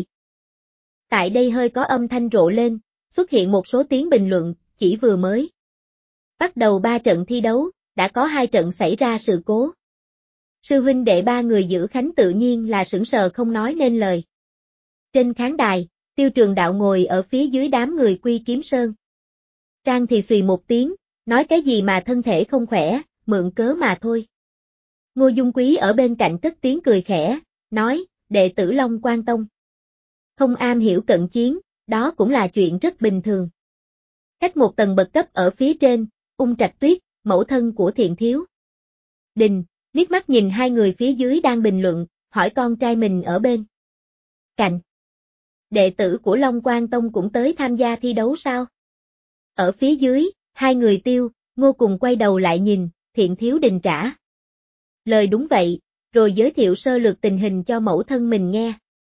Tại đây hơi có âm thanh rộ lên, xuất hiện một số tiếng bình luận, chỉ vừa mới bắt đầu 3 trận thi đấu, đã có 2 trận xảy ra sự cố. Sư huynh đệ ba người Dữ Khánh tự nhiên là sững sờ không nói nên lời. Trên khán đài, Tiêu Trường Đạo ngồi ở phía dưới đám người Quy Kiếm Sơn. Trang thì xùy một tiếng, nói cái gì mà thân thể không khỏe, mượn cớ mà thôi. Ngô Dung Quý ở bên cạnh cất tiếng cười khẽ, nói, đệ tử Long Quan Tông không am hiểu cận chiến, đó cũng là chuyện rất bình thường. Cách một tầng bậc cấp ở phía trên, Ung Trạch Tuyết, mẫu thân của Thiện Thiếu Đình, liếc mắt nhìn hai người phía dưới đang bình luận, hỏi con trai mình ở bên cạnh. Đệ tử của Long Quan Tông cũng tới tham gia thi đấu sao? Ở phía dưới, hai người Tiêu, Ngô cùng quay đầu lại nhìn, Thiện Thiếu Đình trả lời đúng vậy, rồi giới thiệu sơ lược tình hình cho mẫu thân mình nghe.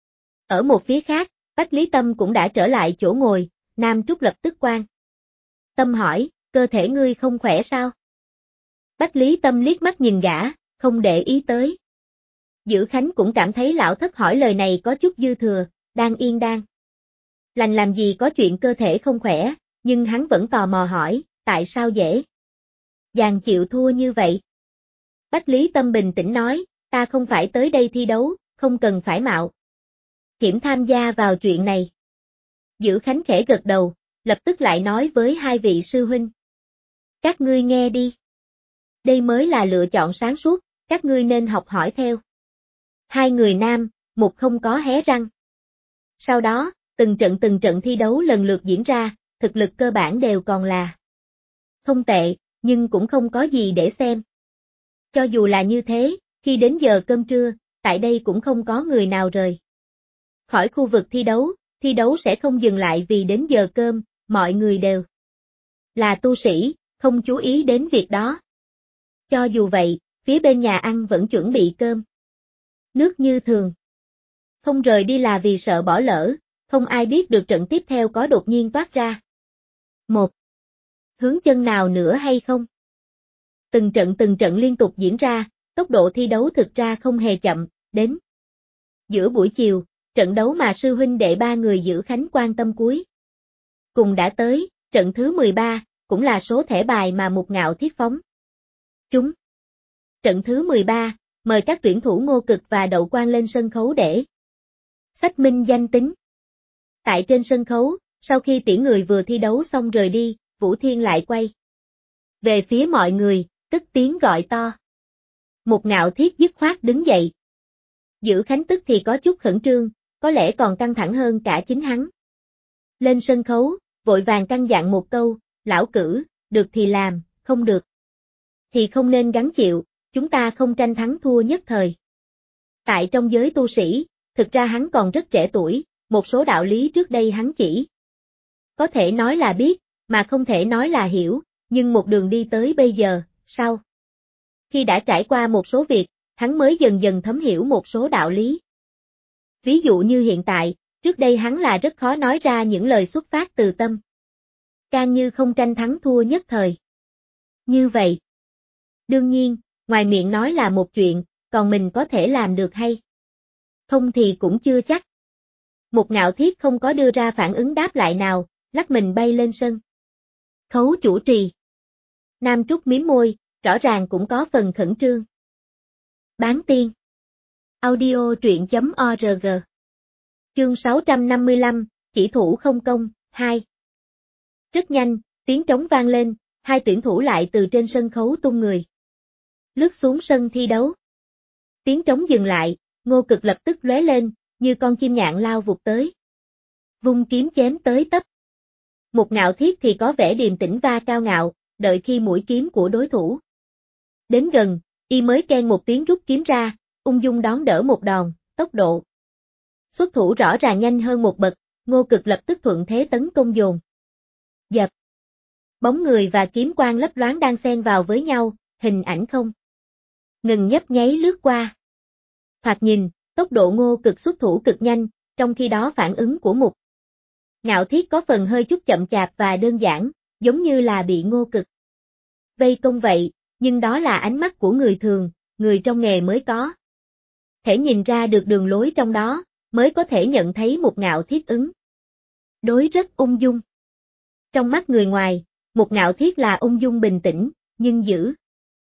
Ở một phía khác, Bách Lý Tâm cũng đã trở lại chỗ ngồi, Nam Trúc lập tức quan Tâm hỏi, cơ thể ngươi không khỏe sao? Bách Lý Tâm liếc mắt nhìn gã, không để ý tới. Dữ Khánh cũng cảm thấy lão thất hỏi lời này có chút dư thừa, đang yên đang lành làm gì có chuyện cơ thể không khỏe, nhưng hắn vẫn tò mò hỏi, tại sao dễ dàng chịu thua như vậy? Bách Lý Tâm bình tĩnh nói, ta không phải tới đây thi đấu, không cần phải mạo hiểm tham gia vào chuyện này. Dữ Khánh khẽ gật đầu, lập tức lại nói với hai vị sư huynh. Các ngươi nghe đi. Đây mới là lựa chọn sáng suốt, các ngươi nên học hỏi theo. Hai người nam, một không có hé răng. Sau đó, từng trận thi đấu lần lượt diễn ra, thực lực cơ bản đều còn là không tệ, nhưng cũng không có gì để xem. Cho dù là như thế, khi đến giờ cơm trưa, tại đây cũng không có người nào rời khỏi khu vực thi đấu sẽ không dừng lại vì đến giờ cơm, mọi người đều là tu sĩ, không chú ý đến việc đó. Cho dù vậy, phía bên nhà ăn vẫn chuẩn bị cơm nước như thường. Không rời đi là vì sợ bỏ lỡ, không ai biết được trận tiếp theo có đột nhiên toát ra một hướng chân nào nữa hay không. Từng trận liên tục diễn ra, tốc độ thi đấu thực ra không hề chậm, đến giữa buổi chiều, trận đấu mà sư huynh đệ ba người Dữ Khánh quan tâm cuối cùng đã tới, trận thứ 13, cũng là số thẻ bài mà Mục Ngạo Thiết phóng trúng. Trận thứ 13, mời các tuyển thủ Ngô Cực và Đậu Quan lên sân khấu để xác minh danh tính. Tại trên sân khấu, sau khi tiễn người vừa thi đấu xong rời đi, Vũ Thiên lại quay về phía mọi người, tức tiếng gọi to. Mục Ngạo Thiết dứt khoát đứng dậy. Dữ Khánh tức thì có chút khẩn trương, có lẽ còn căng thẳng hơn cả chính hắn. Lên sân khấu, vội vàng căn dặn một câu, lão cử, được thì làm, không được thì không nên gắng chịu, chúng ta không tranh thắng thua nhất thời. Tại trong giới tu sĩ, thực ra hắn còn rất trẻ tuổi, một số đạo lý trước đây hắn chỉ có thể nói là biết, mà không thể nói là hiểu, nhưng một đường đi tới bây giờ, sau khi đã trải qua một số việc, hắn mới dần dần thấm hiểu một số đạo lý. Ví dụ như hiện tại, trước đây hắn là rất khó nói ra những lời xuất phát từ tâm. Càng như không tranh thắng thua nhất thời. Như vậy. Đương nhiên, ngoài miệng nói là một chuyện, còn mình có thể làm được hay không thì cũng chưa chắc. Mục Ngạo Thiết không có đưa ra phản ứng đáp lại nào, lắc mình bay lên sân khấu chủ trì. Nam Trúc mím môi, rõ ràng cũng có phần khẩn trương. Bán tiên. Audio truyện.org. Chương 655, chỉ thủ không công, 2. Rất nhanh, tiếng trống vang lên, hai tuyển thủ lại từ trên sân khấu tung người lướt xuống sân thi đấu. Tiếng trống dừng lại, Ngô Cực lập tức lóe lên, như con chim nhạn lao vụt tới. Vung kiếm chém tới tấp. Mục Ngạo Thiết thì có vẻ điềm tĩnh và cao ngạo, đợi khi mũi kiếm của đối thủ đến gần, y mới keng một tiếng rút kiếm ra, ung dung đón đỡ một đòn, tốc độ xuất thủ rõ ràng nhanh hơn một bậc, Ngô Cực lập tức thuận thế tấn công dồn dập. Bóng người và kiếm quang lấp loáng đang xen vào với nhau, hình ảnh không ngừng nhấp nháy lướt qua. Thoạt nhìn, tốc độ Ngô Cực xuất thủ cực nhanh, trong khi đó phản ứng của Mục Ngạo Thiết có phần hơi chút chậm chạp và đơn giản, giống như là bị Ngô Cực vây công vậy, nhưng đó là ánh mắt của người thường, người trong nghề mới có thể nhìn ra được đường lối trong đó, mới có thể nhận thấy Mục Ngạo Thiết ứng đối rất ung dung. Trong mắt người ngoài, Mục Ngạo Thiết là ung dung bình tĩnh, nhưng Dữ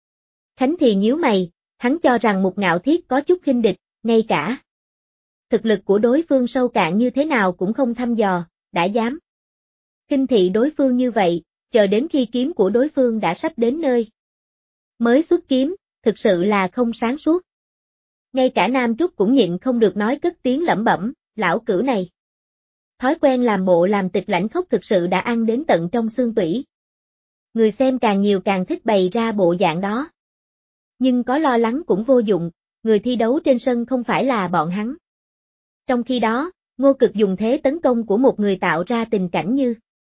Khánh thì nhíu mày, hắn cho rằng Mục Ngạo Thiết có chút khinh địch, ngay cả thực lực của đối phương sâu cạn như thế nào cũng không thăm dò, đã dám khinh thị đối phương như vậy, chờ đến khi kiếm của đối phương đã sắp đến nơi mới xuất kiếm, thực sự là không sáng suốt. Ngay cả Nam Trúc cũng nhịn không được nói cất tiếng lẩm bẩm, lão cửu này. Thói quen làm bộ làm tịch lãnh khốc thực sự đã ăn đến tận trong xương tủy. Người xem càng nhiều càng thích bày ra bộ dạng đó. Nhưng có lo lắng cũng vô dụng, người thi đấu trên sân không phải là bọn hắn. Trong khi đó, Ngô Cực dùng thế tấn công của một người tạo ra tình cảnh như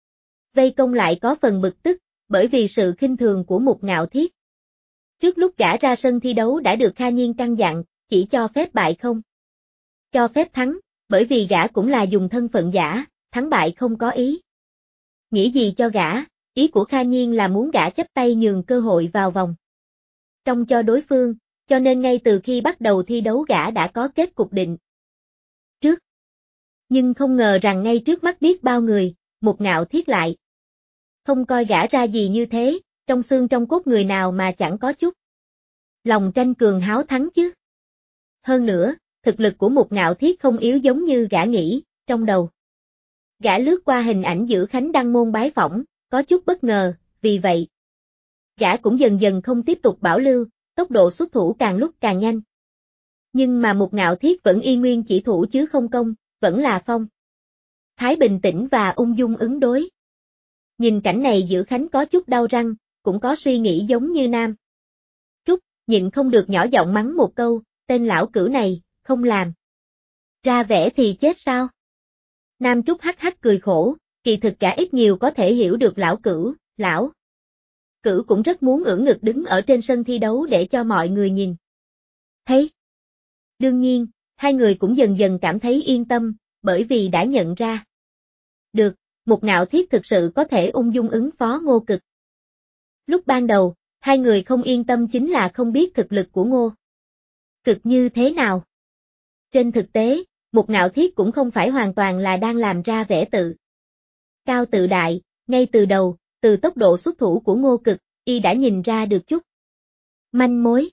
vây công lại có phần bực tức, bởi vì sự khinh thường của Mục Ngạo Thiết. Trước lúc gã ra sân thi đấu đã được Kha Nhiên căn dặn, chỉ cho phép bại không cho phép thắng, bởi vì gã cũng là dùng thân phận giả, thắng bại không có ý. Nghĩ gì cho gã, ý của Kha Nhiên là muốn gã chấp tay nhường cơ hội vào vòng trong cho đối phương, cho nên ngay từ khi bắt đầu thi đấu gã đã có kết cục định trước. Nhưng không ngờ rằng ngay trước mắt biết bao người, Mục Ngạo Thiết lại không coi gã ra gì như thế, trong xương trong cốt người nào mà chẳng có chút Lòng tranh cường háo thắng chứ. Hơn nữa, thực lực của Mục Ngạo Thiết không yếu giống như gã nghĩ, trong đầu. Gã lướt qua hình ảnh Dữ Khánh đăng môn bái phỏng, có chút bất ngờ, vì vậy. Gã cũng dần dần không tiếp tục bảo lưu, tốc độ xuất thủ càng lúc càng nhanh. Nhưng mà Mục Ngạo Thiết vẫn y nguyên chỉ thủ chứ không công, vẫn là phong. Thái bình tĩnh và ung dung ứng đối. Nhìn cảnh này Dữ Khánh có chút đau răng, cũng có suy nghĩ giống như Nam. Trúc, nhịn không được nhỏ giọng mắng một câu, tên lão cửu này, không làm. Ra vẻ thì chết sao? Nam Trúc hắc hắc cười khổ, kỳ thực cả ít nhiều có thể hiểu được lão cửu, lão. Cửu cũng rất muốn ưỡn ngực đứng ở trên sân thi đấu để cho mọi người nhìn. Thấy? Đương nhiên, hai người cũng dần dần cảm thấy yên tâm, bởi vì đã nhận ra. Được, Mục Ngạo Thiết thực sự có thể ung dung ứng phó Ngô Cực. Lúc ban đầu, hai người không yên tâm chính là không biết thực lực của Ngô Cực như thế nào. Trên thực tế, Mục Ngạo Thiết cũng không phải hoàn toàn là đang làm ra vẻ tự cao tự đại, ngay từ đầu, từ tốc độ xuất thủ của Ngô Cực, y đã nhìn ra được chút manh mối.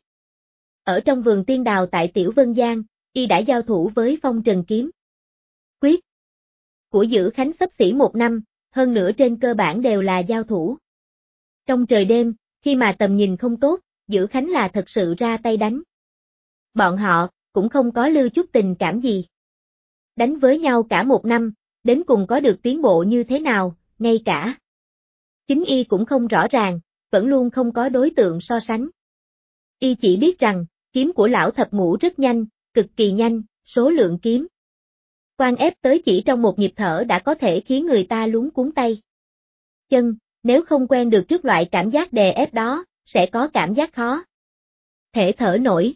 Ở trong vườn tiên đào tại Tiểu Vân Giang, y đã giao thủ với Phong Trần Kiếm Quyết của Dữ Khánh xấp xỉ 1 năm, hơn nữa trên cơ bản đều là giao thủ. Trong trời đêm, khi mà tầm nhìn không tốt, Dữ Khánh là thật sự ra tay đánh. Bọn họ, cũng không có lưu chút tình cảm gì. Đánh với nhau cả 1 năm, đến cùng có được tiến bộ như thế nào, ngay cả. Chính y cũng không rõ ràng, vẫn luôn không có đối tượng so sánh. Y chỉ biết rằng, kiếm của lão thập ngũ rất nhanh, cực kỳ nhanh, số lượng kiếm. Quan ép tới chỉ trong một nhịp thở đã có thể khiến người ta luống cuống tay. Chân, nếu không quen được trước loại cảm giác đè ép đó, sẽ có cảm giác khó thể thở nổi.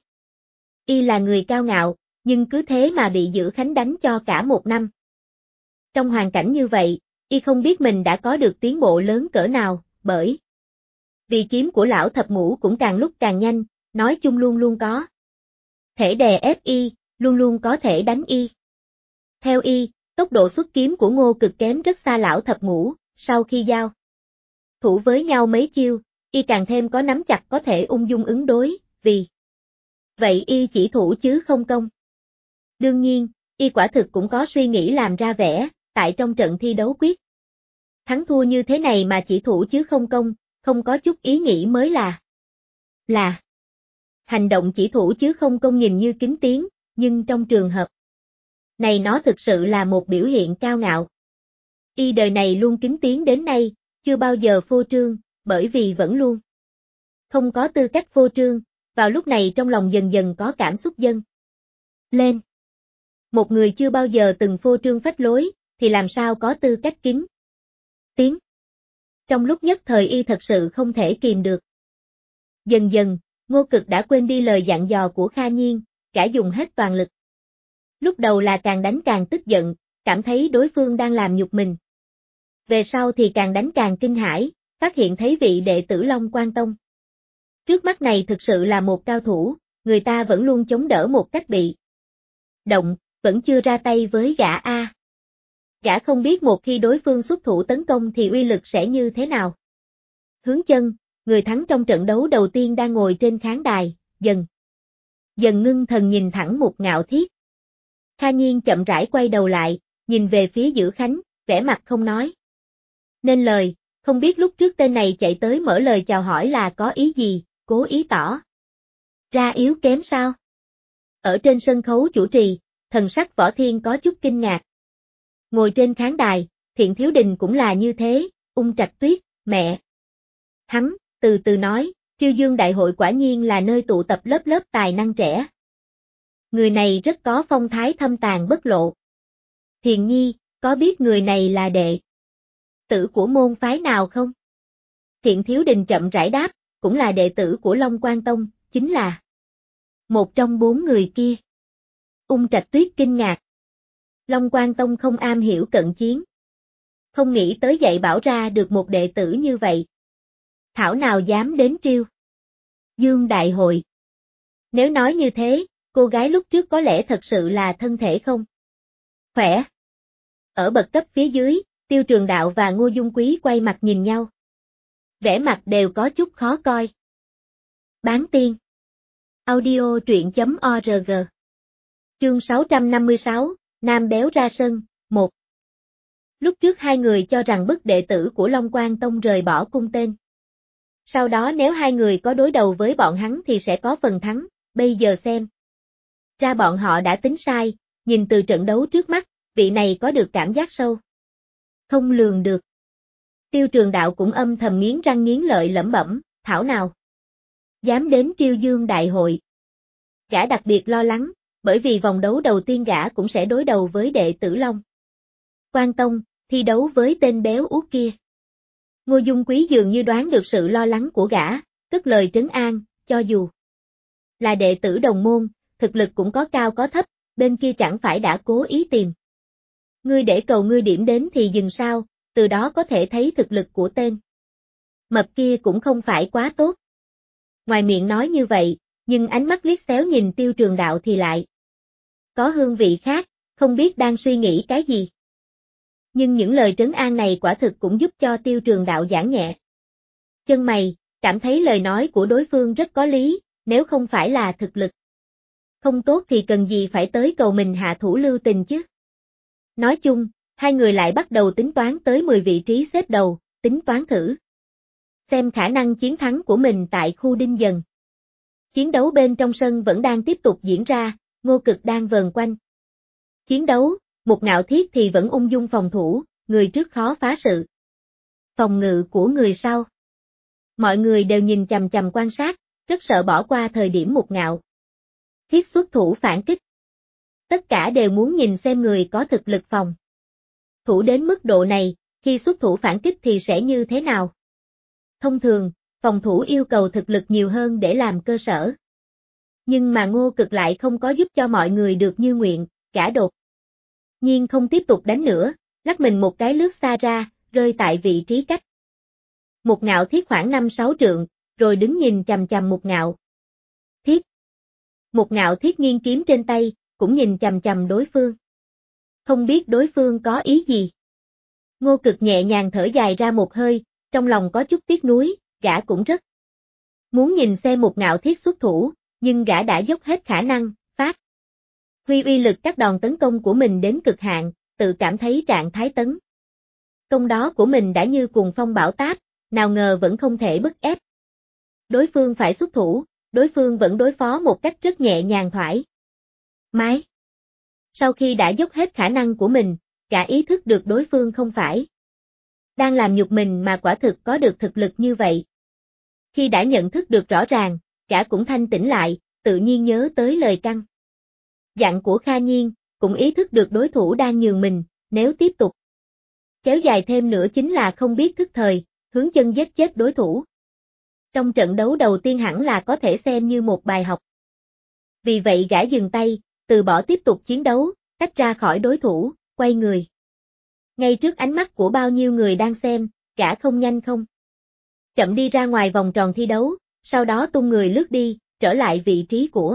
Y là người cao ngạo, nhưng cứ thế mà bị Dữ Khánh đánh cho cả 1 năm. Trong hoàn cảnh như vậy, y không biết mình đã có được tiến bộ lớn cỡ nào, bởi vì kiếm của lão thập ngũ cũng càng lúc càng nhanh, nói chung luôn luôn có thể đè ép y, luôn luôn có thể đánh y. Theo y, tốc độ xuất kiếm của Ngô Cực kém rất xa lão thập ngũ, sau khi giao thủ với nhau mấy chiêu, y càng thêm có nắm chặt có thể ung dung ứng đối, vì vậy y chỉ thủ chứ không công. Đương nhiên, y quả thực cũng có suy nghĩ làm ra vẻ, tại trong trận thi đấu quyết. Thắng thua như thế này mà chỉ thủ chứ không công, không có chút ý nghĩ mới là hành động chỉ thủ chứ không công nhìn như kính tiếng, nhưng trong trường hợp này nó thực sự là một biểu hiện cao ngạo. Y đời này luôn kính tiếng đến nay, chưa bao giờ phô trương, bởi vì vẫn luôn không có tư cách phô trương, vào lúc này trong lòng dần dần có cảm xúc dâng lên. Một người chưa bao giờ từng phô trương phách lối, thì làm sao có tư cách kính tiếng. Trong lúc nhất thời y thật sự không thể kìm được. Dần dần, Ngô Cực đã quên đi lời dặn dò của Kha Nhiên, cả dùng hết toàn lực. Lúc đầu là càng đánh càng tức giận, cảm thấy đối phương đang làm nhục mình. Về sau thì càng đánh càng kinh hãi, phát hiện thấy vị đệ tử Long Quan Tông. Trước mắt này thực sự là một cao thủ, người ta vẫn luôn chống đỡ một cách bị động, vẫn chưa ra tay với gã A. Gã không biết một khi đối phương xuất thủ tấn công thì uy lực sẽ như thế nào. Hướng Chân, người thắng trong trận đấu đầu tiên đang ngồi trên khán đài, dần ngưng thần nhìn thẳng Mục Ngạo Thiết. Kha Nhiên chậm rãi quay đầu lại, nhìn về phía Dữ Khánh, vẻ mặt không nói nên lời, không biết lúc trước tên này chạy tới mở lời chào hỏi là có ý gì, cố ý tỏ ra yếu kém sao? Ở trên sân khấu chủ trì, thần sắc Võ Thiên có chút kinh ngạc. Ngồi trên khán đài, Thiện Thiếu Đình cũng là như thế, Ung Trạch Tuyết, mẹ. Hắn, từ từ nói, Triêu Dương Đại hội quả nhiên là nơi tụ tập lớp lớp tài năng trẻ. Người này rất có phong thái thâm tàng bất lộ. Thiền Nhi, có biết người này là đệ tử của môn phái nào không? Thiện Thiếu Đình chậm rãi đáp, cũng là đệ tử của Long Quan Tông, chính là một trong 4 người kia. Ung Trạch Tuyết kinh ngạc. Long Quan Tông không am hiểu cận chiến. Không nghĩ tới dạy bảo ra được một đệ tử như vậy. Thảo nào dám đến Triêu Dương Đại hội. Nếu nói như thế, cô gái lúc trước có lẽ thật sự là thân thể không khỏe. Ở bậc cấp phía dưới, Tiêu Trường Đạo và Ngô Dung Quý quay mặt nhìn nhau. Vẻ mặt đều có chút khó coi. Bán tiên. Audio truyện.org. Chương 656, Nam Béo ra sân, 1. Lúc trước hai người cho rằng bức đệ tử của Long Quang Tông rời bỏ cung tên. Sau đó nếu hai người có đối đầu với bọn hắn thì sẽ có phần thắng, bây giờ xem. Ra bọn họ đã tính sai, nhìn từ trận đấu trước mắt, vị này có được cảm giác sâu. Không lường được. Tiêu Trường Đạo cũng âm thầm nghiến răng nghiến lợi lẩm bẩm, thảo nào. Dám đến Triêu Dương Đại hội. Gã đặc biệt lo lắng, bởi vì vòng đấu đầu tiên gã cũng sẽ đối đầu với đệ tử Long Quang Tông, thi đấu với tên béo ú kia. Ngô Dung Quý dường như đoán được sự lo lắng của gã, cất lời trấn an, cho dù là đệ tử đồng môn, thực lực cũng có cao có thấp, bên kia chẳng phải đã cố ý tìm. Ngươi để cầu ngươi điểm đến thì dừng sao, từ đó có thể thấy thực lực của tên mập kia cũng không phải quá tốt. Ngoài miệng nói như vậy, nhưng ánh mắt liếc xéo nhìn Tiêu Trường Đạo thì lại có hương vị khác, không biết đang suy nghĩ cái gì. Nhưng những lời trấn an này quả thực cũng giúp cho Tiêu Trường Đạo giãn nhẹ chân mày, cảm thấy lời nói của đối phương rất có lý, nếu không phải là thực lực không tốt thì cần gì phải tới cầu mình hạ thủ lưu tình chứ. Nói chung, hai người lại bắt đầu tính toán tới 10 vị trí xếp đầu, tính toán thử xem khả năng chiến thắng của mình tại khu Đinh Dần. Chiến đấu bên trong sân vẫn đang tiếp tục diễn ra, Ngô Cực đang vờn quanh chiến đấu, Một Ngạo Thiết thì vẫn ung dung phòng thủ, người trước khó phá sự phòng ngự của người sau. Mọi người đều nhìn chằm chằm quan sát, rất sợ bỏ qua thời điểm Một Ngạo Thiết xuất thủ phản kích. Tất cả đều muốn nhìn xem người có thực lực phòng thủ đến mức độ này, khi xuất thủ phản kích thì sẽ như thế nào. Thông thường, phòng thủ yêu cầu thực lực nhiều hơn để làm cơ sở. Nhưng mà Ngô Cực lại không có giúp cho mọi người được như nguyện, gã đột nhiên không tiếp tục đánh nữa, lắc mình một cái lướt xa ra, rơi tại vị trí cách Một Ngạo Thiết khoảng 5-6 trượng, rồi đứng nhìn chằm chằm Một Ngạo Thiết. Một Ngạo Thiết nghiêng kiếm trên tay, cũng nhìn chằm chằm đối phương. Không biết đối phương có ý gì. Ngô Cực nhẹ nhàng thở dài ra một hơi, trong lòng có chút tiếc nuối, gã cũng rất muốn nhìn xem Một Ngạo Thiết xuất thủ, nhưng gã đã dốc hết khả năng, phát huy uy lực các đòn tấn công của mình đến cực hạn, tự cảm thấy trạng thái tấn công đó của mình đã như cuồng phong bão táp, nào ngờ vẫn không thể bức ép đối phương phải xuất thủ, đối phương vẫn đối phó một cách rất nhẹ nhàng thoải mái. Sau khi đã dốc hết khả năng của mình, gã ý thức được đối phương không phải đang làm nhục mình mà quả thực có được thực lực như vậy. Khi đã nhận thức được rõ ràng, gã cũng thanh tĩnh lại, tự nhiên nhớ tới lời căn dặn của Kha Nhiên, cũng ý thức được đối thủ đang nhường mình, nếu tiếp tục kéo dài thêm nữa chính là không biết thức thời, hướng chân giết chết đối thủ. Trong trận đấu đầu tiên hẳn là có thể xem như một bài học. Vì vậy gã dừng tay, từ bỏ tiếp tục chiến đấu, tách ra khỏi đối thủ, quay người. Ngay trước ánh mắt của bao nhiêu người đang xem, gã không nhanh không chậm đi ra ngoài vòng tròn thi đấu, sau đó tung người lướt đi, trở lại vị trí của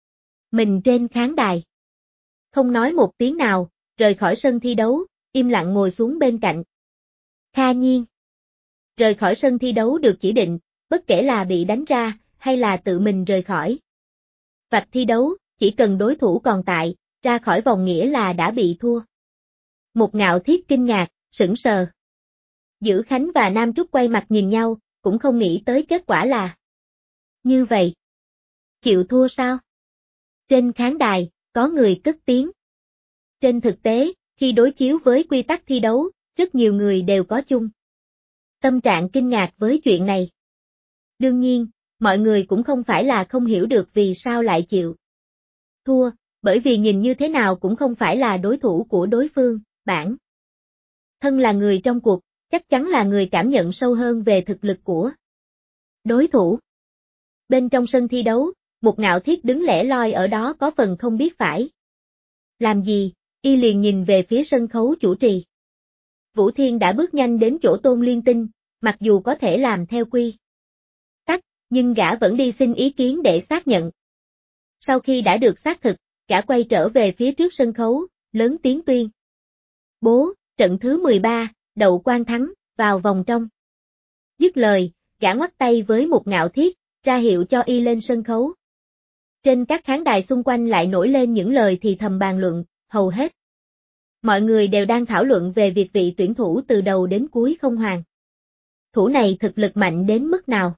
mình trên khán đài. Không nói một tiếng nào, rời khỏi sân thi đấu, im lặng ngồi xuống bên cạnh Kha Nhiên. Rời khỏi sân thi đấu được chỉ định, bất kể là bị đánh ra, hay là tự mình rời khỏi vạch thi đấu, chỉ cần đối thủ còn tại, ra khỏi vòng nghĩa là đã bị thua. Một Ngạo Thiết kinh ngạc, sững sờ. Dữ Khánh và Nam Trúc quay mặt nhìn nhau, cũng không nghĩ tới kết quả là như vậy. Chịu thua sao? Trên khán đài, có người cất tiếng. Trên thực tế, khi đối chiếu với quy tắc thi đấu, rất nhiều người đều có chung tâm trạng kinh ngạc với chuyện này. Đương nhiên, mọi người cũng không phải là không hiểu được vì sao lại chịu thua, bởi vì nhìn như thế nào cũng không phải là đối thủ của đối phương, bản thân là người trong cuộc, chắc chắn là người cảm nhận sâu hơn về thực lực của đối thủ. Bên trong sân thi đấu, Một Ngạo Thiết đứng lẻ loi ở đó có phần không biết phải làm gì, y liền nhìn về phía sân khấu chủ trì. Vũ Thiên đã bước nhanh đến chỗ Tôn Liên Tinh, mặc dù có thể làm theo quy tắc, nhưng gã vẫn đi xin ý kiến để xác nhận. Sau khi đã được xác thực, gã quay trở về phía trước sân khấu, lớn tiếng tuyên bố, trận thứ 13, Đậu Quan thắng, vào vòng trong. Dứt lời, gã ngoắc tay với Một Ngạo Thiết, ra hiệu cho y lên sân khấu. Trên các khán đài xung quanh lại nổi lên những lời thì thầm bàn luận, hầu hết. Mọi người đều đang thảo luận về việc vị tuyển thủ từ đầu đến cuối không hoàn. Thủ này thực lực mạnh đến mức nào?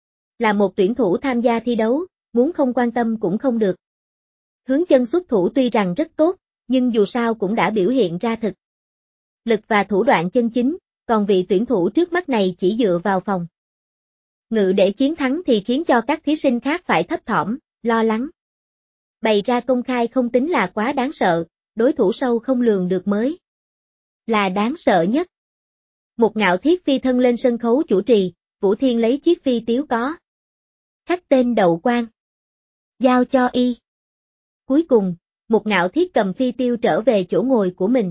Là một tuyển thủ tham gia thi đấu, muốn không quan tâm cũng không được. Hướng Chân xuất thủ tuy rằng rất tốt, nhưng dù sao cũng đã biểu hiện ra thực lực và thủ đoạn chân chính, còn vị tuyển thủ trước mắt này chỉ dựa vào phòng ngự để chiến thắng thì khiến cho các thí sinh khác phải thấp thỏm, lo lắng. Bày ra công khai không tính là quá đáng sợ, đối thủ sâu không lường được mới là đáng sợ nhất. Một Ngạo Thiết phi thân lên sân khấu chủ trì, Vũ Thiên lấy chiếc phi tiếu có khắc tên Đậu Quan, giao cho y. Cuối cùng, Một Ngạo Thiết cầm phi tiêu trở về chỗ ngồi của mình.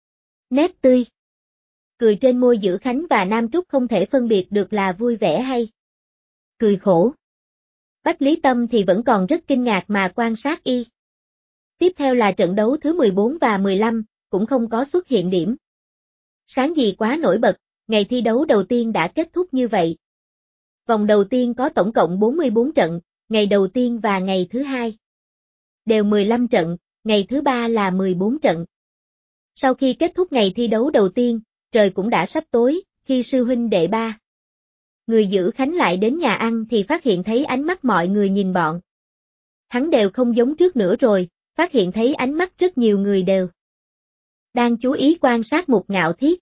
Nét tươi cười trên môi Dữ Khánh và Nam Trúc không thể phân biệt được là vui vẻ hay cười khổ. Bách Lý Tâm thì vẫn còn rất kinh ngạc mà quan sát y. Tiếp theo là trận đấu thứ 14 và 15, cũng không có xuất hiện điểm sáng gì quá nổi bật, ngày thi đấu đầu tiên đã kết thúc như vậy. Vòng đầu tiên có tổng cộng 44 trận, ngày đầu tiên và ngày thứ hai đều 15 trận, ngày thứ ba là 14 trận. Sau khi kết thúc ngày thi đấu đầu tiên, trời cũng đã sắp tối, khi sư huynh đệ ba người Dữ Khánh lại đến nhà ăn thì phát hiện thấy ánh mắt mọi người nhìn bọn hắn đều không giống trước nữa rồi, phát hiện thấy ánh mắt rất nhiều người đều đang chú ý quan sát Một Ngạo Thiết.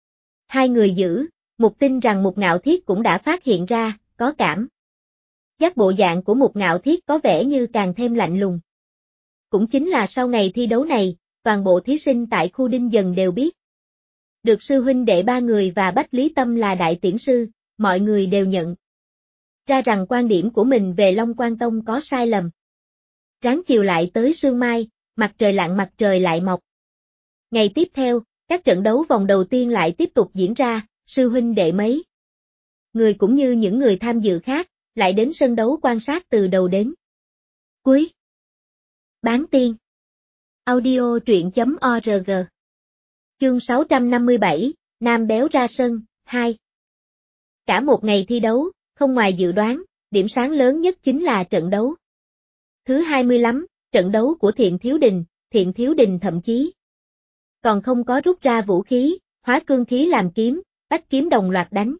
Hai người Dữ, Một tin rằng Một Ngạo Thiết cũng đã phát hiện ra, có cảm giác bộ dạng của Một Ngạo Thiết có vẻ như càng thêm lạnh lùng. Cũng chính là sau ngày thi đấu này, toàn bộ thí sinh tại khu Đinh Dần đều biết được sư huynh đệ ba người và Bách Lý Tâm là đại tiễn sư, mọi người đều nhận ra rằng quan điểm của mình về Long Quan Tông có sai lầm. Ráng chiều lại tới sương mai, mặt trời lặn mặt trời lại mọc. Ngày tiếp theo, các trận đấu vòng đầu tiên lại tiếp tục diễn ra, sư huynh đệ mấy người cũng như những người tham dự khác, lại đến sân đấu quan sát từ đầu đến cuối. Bán tiên audio truyện.org Chương 657, Nam Béo ra sân, 2. Cả một ngày thi đấu, không ngoài dự đoán, điểm sáng lớn nhất chính là trận đấu thứ 25, trận đấu của Thiện Thiếu Đình thậm chí còn không có rút ra vũ khí, hóa cương khí làm kiếm, bách kiếm đồng loạt đánh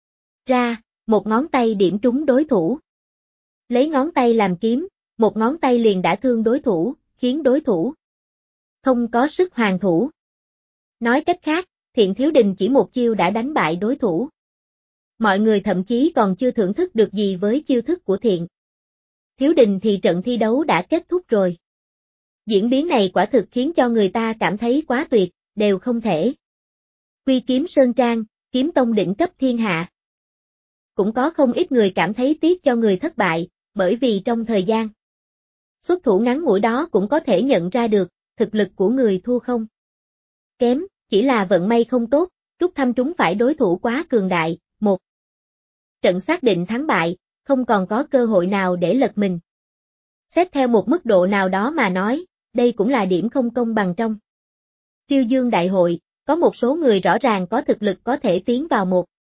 ra, một ngón tay điểm trúng đối thủ. Lấy ngón tay làm kiếm, một ngón tay liền đã thương đối thủ, khiến đối thủ không có sức hoàn thủ. Nói cách khác, Thiện Thiếu Đình chỉ một chiêu đã đánh bại đối thủ. Mọi người thậm chí còn chưa thưởng thức được gì với chiêu thức của Thiện Thiếu Đình thì trận thi đấu đã kết thúc rồi. Diễn biến này quả thực khiến cho người ta cảm thấy quá tuyệt, đều không thể quy kiếm sơn trang, kiếm tông đỉnh cấp thiên hạ. Cũng có không ít người cảm thấy tiếc cho người thất bại, bởi vì trong thời gian xuất thủ ngắn ngủi đó cũng có thể nhận ra được, thực lực của người thua không kém, chỉ là vận may không tốt, rút thăm trúng phải đối thủ quá cường đại, một trận xác định thắng bại, không còn có cơ hội nào để lật mình. Xét theo một mức độ nào đó mà nói, đây cũng là điểm không công bằng trong Triêu Dương Đại hội, có một số người rõ ràng có thực lực có thể tiến vào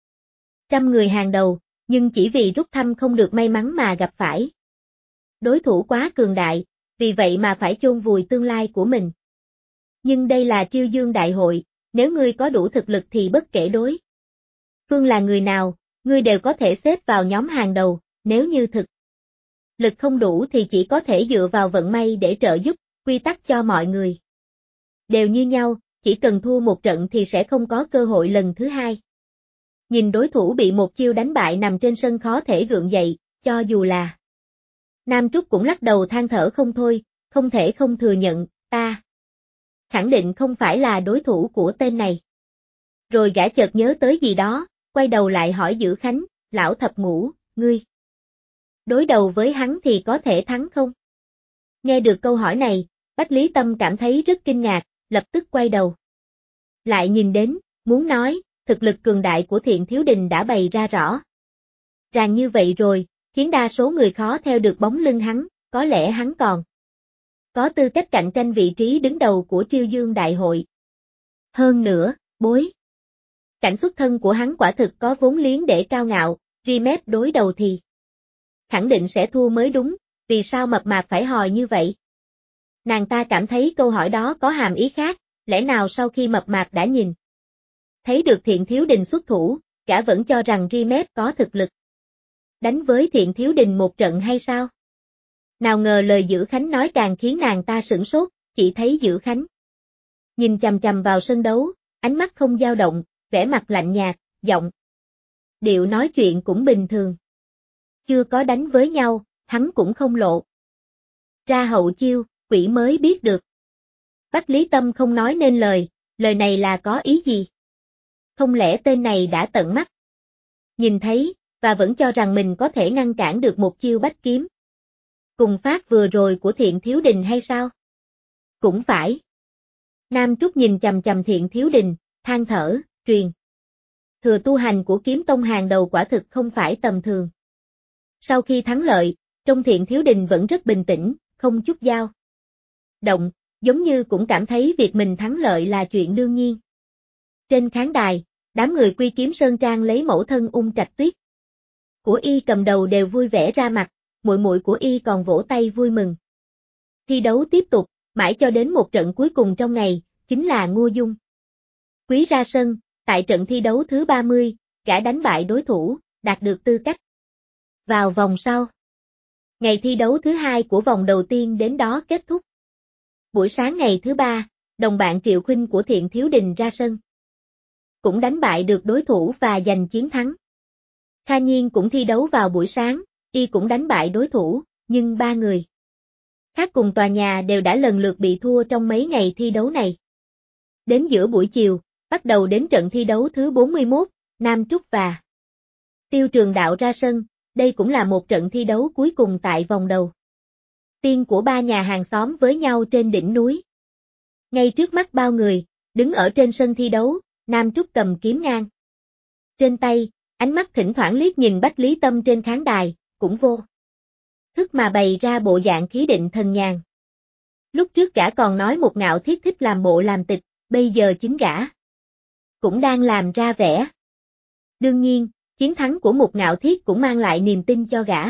100 người hàng đầu, nhưng chỉ vì rút thăm không được may mắn mà gặp phải đối thủ quá cường đại, vì vậy mà phải chôn vùi tương lai của mình. Nhưng đây là Triêu Dương Đại hội, nếu ngươi có đủ thực lực thì bất kể đối phương là người nào, ngươi đều có thể xếp vào nhóm hàng đầu, nếu như thực lực không đủ thì chỉ có thể dựa vào vận may để trợ giúp, quy tắc cho mọi người đều như nhau, chỉ cần thua một trận thì sẽ không có cơ hội lần thứ hai. Nhìn đối thủ bị một chiêu đánh bại nằm trên sân khó thể gượng dậy, cho dù là Nam Trúc cũng lắc đầu than thở không thôi, không thể không thừa nhận, ta khẳng định không phải là đối thủ của tên này. Rồi gã chợt nhớ tới gì đó, quay đầu lại hỏi Dữ Khánh, lão thập ngũ, ngươi đối đầu với hắn thì có thể thắng không? Nghe được câu hỏi này, Bách Lý Tâm cảm thấy rất kinh ngạc, lập tức quay đầu lại nhìn đến, muốn nói, thực lực cường đại của Thiện Thiếu Đình đã bày ra rõ ràng như vậy rồi, khiến đa số người khó theo được bóng lưng hắn, có lẽ hắn còn có tư cách cạnh tranh vị trí đứng đầu của Triêu Dương Đại hội. Hơn nữa, bối cảnh xuất thân của hắn quả thực có vốn liếng để cao ngạo, ri mép đối đầu thì khẳng định sẽ thua mới đúng, vì sao mập mạp phải hò như vậy? Nàng ta cảm thấy câu hỏi đó có hàm ý khác, lẽ nào sau khi mập mạp đã nhìn thấy được Thiện Thiếu Đình xuất thủ, gã vẫn cho rằng Rimet có thực lực đánh với Thiện Thiếu Đình một trận hay sao? Nào ngờ lời Dữ Khánh nói càng khiến nàng ta sửng sốt, chỉ thấy Dữ Khánh nhìn chằm chằm vào sân đấu, ánh mắt không dao động, vẻ mặt lạnh nhạt, giọng điệu nói chuyện cũng bình thường. Chưa có đánh với nhau, hắn cũng không lộ ra hậu chiêu, quỷ mới biết được. Bách Lý Tâm không nói nên lời này là có ý gì? Không lẽ tên này đã tận mắt nhìn thấy, và vẫn cho rằng mình có thể ngăn cản được một chiêu bách kiếm cùng phát vừa rồi của Thiện Thiếu Đình hay sao? Cũng phải. Nam Trúc nhìn chằm chằm Thiện Thiếu Đình, than thở, truyền thừa tu hành của kiếm tông hàng đầu quả thực không phải tầm thường. Sau khi thắng lợi, trong Thiện Thiếu Đình vẫn rất bình tĩnh, không chút dao động, giống như cũng cảm thấy việc mình thắng lợi là chuyện đương nhiên. Trên khán đài, đám người Quy Kiếm Sơn Trang lấy mẫu thân Ung Trạch Tuyết của y cầm đầu đều vui vẻ ra mặt, muội muội của y còn vỗ tay vui mừng. Thi đấu tiếp tục, mãi cho đến một trận cuối cùng trong ngày, chính là Ngô Dung Quý ra sân, tại trận thi đấu thứ 30, gã đánh bại đối thủ, đạt được tư cách vào vòng sau. Ngày thi đấu thứ 2 của vòng đầu tiên đến đó kết thúc. Buổi sáng ngày thứ 3, đồng bạn Triệu Khuynh của Thiện Thiếu Đình ra sân, cũng đánh bại được đối thủ và giành chiến thắng. Kha Nhiên cũng thi đấu vào buổi sáng, y cũng đánh bại đối thủ, nhưng ba người khác cùng tòa nhà đều đã lần lượt bị thua trong mấy ngày thi đấu này. Đến giữa buổi chiều, bắt đầu đến trận thi đấu thứ 41, Nam Trúc và Tiêu Trường Đạo ra sân, đây cũng là một trận thi đấu cuối cùng tại vòng đầu tiên của ba nhà hàng xóm với nhau trên đỉnh núi. Ngay trước mắt bao người, đứng ở trên sân thi đấu, Nam Trúc cầm kiếm ngang trên tay, ánh mắt thỉnh thoảng liếc nhìn Bách Lý Tâm trên khán đài, cũng vô thức mà bày ra bộ dạng khí định thần nhàn. Lúc trước gã còn nói một Ngạo Thiết thích làm bộ làm tịch, bây giờ chính gã cũng đang làm ra vẻ. Đương nhiên, chiến thắng của một Ngạo Thiết cũng mang lại niềm tin cho gã.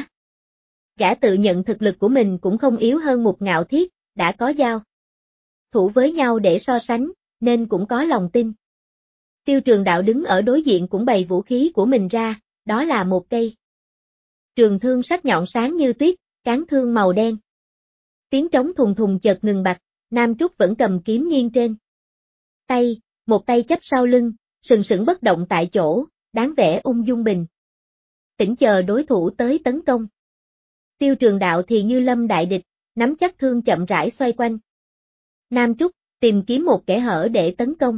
Gã tự nhận thực lực của mình cũng không yếu hơn một Ngạo Thiết, đã có giao thủ với nhau để so sánh, nên cũng có lòng tin. Tiêu Trường Đạo đứng ở đối diện cũng bày vũ khí của mình ra, đó là một cây trường thương sắc nhọn sáng như tuyết, cán thương màu đen. Tiếng trống thùng thùng chợt ngừng bặt, Nam Trúc vẫn cầm kiếm nghiêng trên tay, một tay chấp sau lưng, sừng sững bất động tại chỗ, đáng vẻ ung dung bình tĩnh chờ đối thủ tới tấn công. Tiêu Trường Đạo thì như lâm đại địch, nắm chắc thương chậm rãi xoay quanh Nam Trúc, tìm kiếm một kẽ hở để tấn công.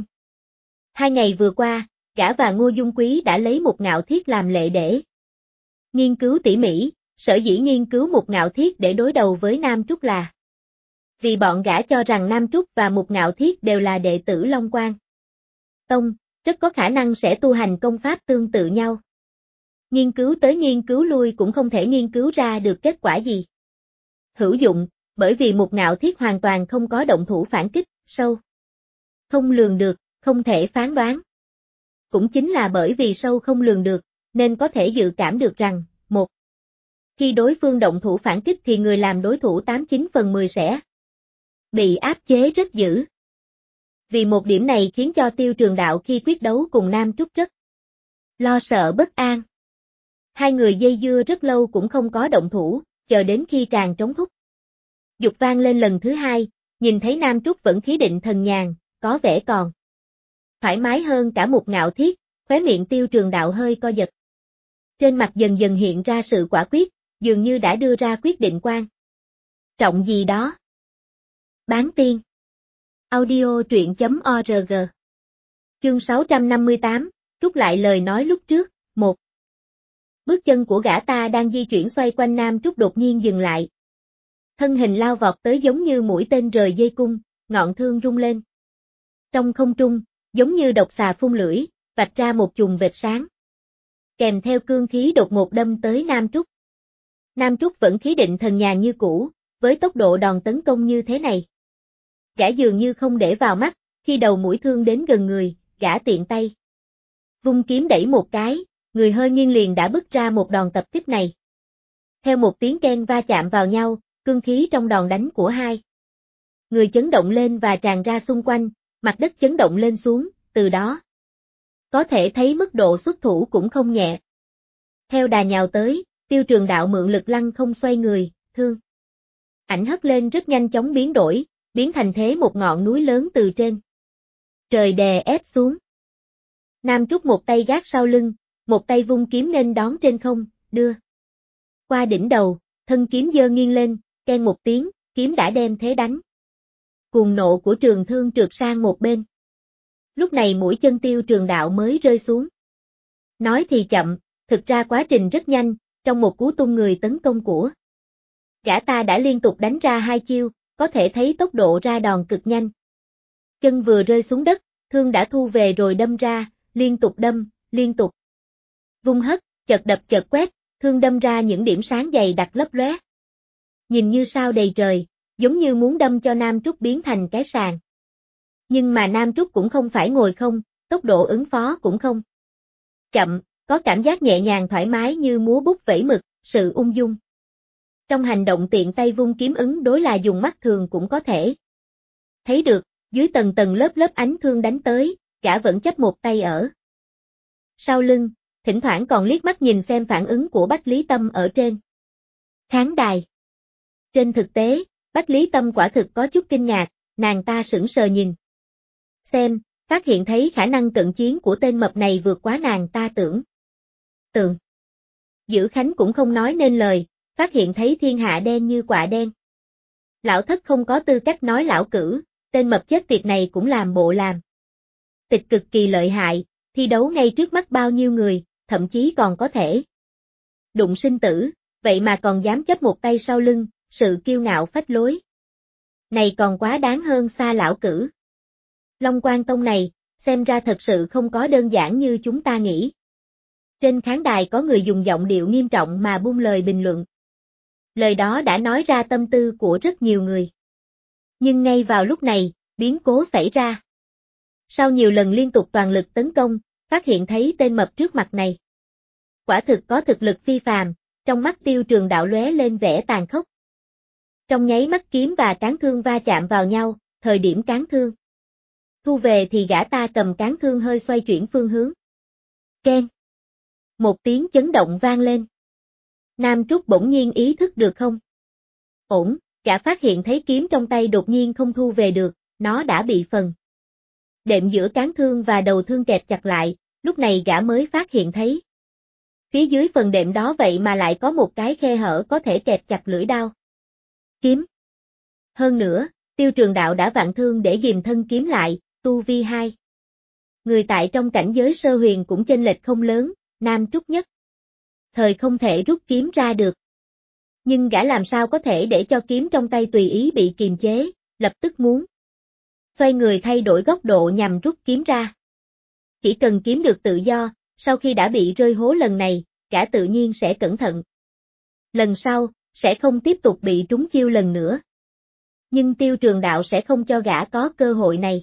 2 ngày vừa qua, gã và Ngô Dung Quý đã lấy một Ngạo Thiết làm lệ để nghiên cứu tỉ mỉ, sở dĩ nghiên cứu một Ngạo Thiết để đối đầu với Nam Trúc là vì bọn gã cho rằng Nam Trúc và một Ngạo Thiết đều là đệ tử Long Quan Tông, rất có khả năng sẽ tu hành công pháp tương tự nhau. Nghiên cứu tới nghiên cứu lui cũng không thể nghiên cứu ra được kết quả gì hữu dụng, bởi vì một Ngạo Thiết hoàn toàn không có động thủ phản kích, sâu không lường được, không thể phán đoán. Cũng chính là bởi vì sâu không lường được, nên có thể dự cảm được rằng, khi đối phương động thủ phản kích thì người làm đối thủ 89 phần 10 sẽ bị áp chế rất dữ. Vì một điểm này khiến cho Tiêu Trường Đạo khi quyết đấu cùng Nam Trúc rất lo sợ bất an. Hai người dây dưa rất lâu cũng không có động thủ, chờ đến khi tràng trống thúc giục vang lên lần thứ 2, nhìn thấy Nam Trúc vẫn khí định thần nhàn, có vẻ còn thoải mái hơn cả một Ngạo Thiết, khóe miệng Tiêu Trường Đạo hơi co giật. Trên mặt dần dần hiện ra sự quả quyết, dường như đã đưa ra quyết định quan trọng gì đó. Bán tiên. Audio truyện.org. Chương 658, rút lại lời nói lúc trước, 1. Bước chân của gã ta đang di chuyển xoay quanh Nam Trúc đột nhiên dừng lại. Thân hình lao vọt tới giống như mũi tên rời dây cung, ngọn thương rung lên. Trong không trung, giống như độc xà phun lưỡi, vạch ra một chùm vệt sáng. Kèm theo cương khí đột ngột đâm tới Nam Trúc. Nam Trúc vẫn khí định thần nhàn như cũ, với tốc độ đòn tấn công như thế này. Gã dường như không để vào mắt, khi đầu mũi thương đến gần người, gã tiện tay vung kiếm đẩy một cái, người hơi nghiêng liền đã bứt ra một đòn tập kích này. Theo một tiếng keng va chạm vào nhau, cương khí trong đòn đánh của hai người chấn động lên và tràn ra xung quanh, mặt đất chấn động lên xuống, từ đó có thể thấy mức độ xuất thủ cũng không nhẹ. Theo đà nhào tới, Tiêu Trường Đạo mượn lực lăng không xoay người, thương ảnh hất lên rất nhanh chóng biến đổi, biến thành thế một ngọn núi lớn từ trên trời đè ép xuống. Nam Trúc một tay gác sau lưng, một tay vung kiếm nên đón trên không, đưa qua đỉnh đầu, thân kiếm giơ nghiêng lên, keng một tiếng, kiếm đã đem thế đánh. Cuồng nộ của Trường Thương trượt sang một bên. Lúc này mũi chân Tiêu Trường Đạo mới rơi xuống. Nói thì chậm, thực ra quá trình rất nhanh, trong một cú tung người tấn công của gã ta đã liên tục đánh ra hai chiêu, có thể thấy tốc độ ra đòn cực nhanh. Chân vừa rơi xuống đất, thương đã thu về rồi đâm ra, liên tục đâm, liên tục vung hất, chật đập chật quét, thương đâm ra những điểm sáng dày đặc lấp lóe. Nhìn như sao đầy trời, giống như muốn đâm cho Nam Trúc biến thành cái sàng. Nhưng mà Nam Trúc cũng không phải ngồi không, tốc độ ứng phó cũng không chậm, có cảm giác nhẹ nhàng thoải mái như múa bút vẩy mực, sự ung dung. Trong hành động tiện tay vung kiếm ứng đối là dùng mắt thường cũng có thể thấy được, dưới tầng tầng lớp lớp ánh thương đánh tới, gã vẫn chấp một tay ở sau lưng, thỉnh thoảng còn liếc mắt nhìn xem phản ứng của Bách Lý Tâm ở trên khán đài. Trên thực tế, Bách Lý Tâm quả thực có chút kinh ngạc, nàng ta sững sờ nhìn xem, phát hiện thấy khả năng cận chiến của tên mập này vượt quá nàng ta tưởng tượng. Dữ Khánh cũng không nói nên lời, phát hiện thấy thiên hạ đen như quạ đen. Lão Thất không có tư cách nói lão cử, tên mập chết tiệt này cũng làm bộ làm tịch cực kỳ lợi hại, thi đấu ngay trước mắt bao nhiêu người, thậm chí còn có thể đụng sinh tử, vậy mà còn dám chấp một tay sau lưng, sự kiêu ngạo phách lối này còn quá đáng hơn xa lão cử. Long Quan Tông này, xem ra thật sự không có đơn giản như chúng ta nghĩ. Trên khán đài có người dùng giọng điệu nghiêm trọng mà buông lời bình luận. Lời đó đã nói ra tâm tư của rất nhiều người. Nhưng ngay vào lúc này, biến cố xảy ra. Sau nhiều lần liên tục toàn lực tấn công, phát hiện thấy tên mập trước mặt này quả thực có thực lực phi phàm, trong mắt Tiêu Trường Đạo lóe lên vẻ tàn khốc. Trong nháy mắt kiếm và cán thương va chạm vào nhau, thời điểm cán thương thu về thì gã ta cầm cán thương hơi xoay chuyển phương hướng. Keng. Một tiếng chấn động vang lên. Nam Trúc bỗng nhiên ý thức được không? Ổn, gã phát hiện thấy kiếm trong tay đột nhiên không thu về được, nó đã bị phần đệm giữa cán thương và đầu thương kẹp chặt lại, lúc này gã mới phát hiện thấy. Phía dưới phần đệm đó vậy mà lại có một cái khe hở có thể kẹp chặt lưỡi đao. Kiếm. Hơn nữa, Tiêu Trường Đạo đã vặn thương để ghìm thân kiếm lại, tu vi 2. Người tại trong cảnh giới sơ huyền cũng chênh lệch không lớn, Nam Trúc nhất thời không thể rút kiếm ra được. Nhưng gã làm sao có thể để cho kiếm trong tay tùy ý bị kiềm chế, lập tức muốn xoay người thay đổi góc độ nhằm rút kiếm ra. Chỉ cần kiếm được tự do, sau khi đã bị rơi hố lần này, gã tự nhiên sẽ cẩn thận. Lần sau, sẽ không tiếp tục bị trúng chiêu lần nữa. Nhưng Tiêu Trường Đạo sẽ không cho gã có cơ hội này.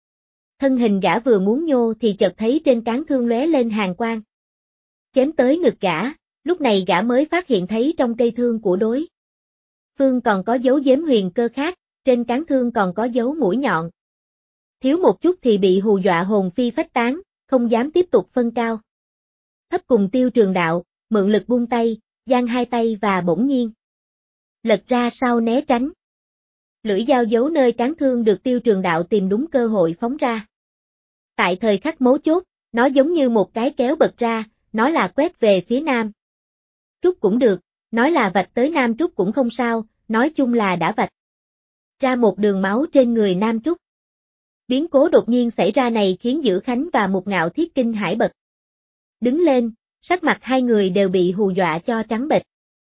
Thân hình gã vừa muốn nhô thì chợt thấy trên cán thương lóe lên hàn quang. Chém tới ngực gã, lúc này gã mới phát hiện thấy trong cây thương của đối phương còn có dấu giếm huyền cơ khác, trên cán thương còn có dấu mũi nhọn. Thiếu một chút thì bị hù dọa hồn phi phách tán, không dám tiếp tục phân cao thấp cùng Tiêu Trường Đạo, mượn lực buông tay, giang hai tay và bỗng nhiên lật ra sau né tránh. Lưỡi dao giấu nơi cán thương được Tiêu Trường Đạo tìm đúng cơ hội phóng ra. Tại thời khắc mấu chốt, nó giống như một cái kéo bật ra, nói là quét về phía Nam Trúc cũng được, nói là vạch tới Nam Trúc cũng không sao, nói chung là đã vạch ra một đường máu trên người Nam Trúc. Biến cố đột nhiên xảy ra này khiến Dữ Khánh và Mục Ngạo Thiết kinh hãi bật đứng lên, sắc mặt hai người đều bị hù dọa cho trắng bệch.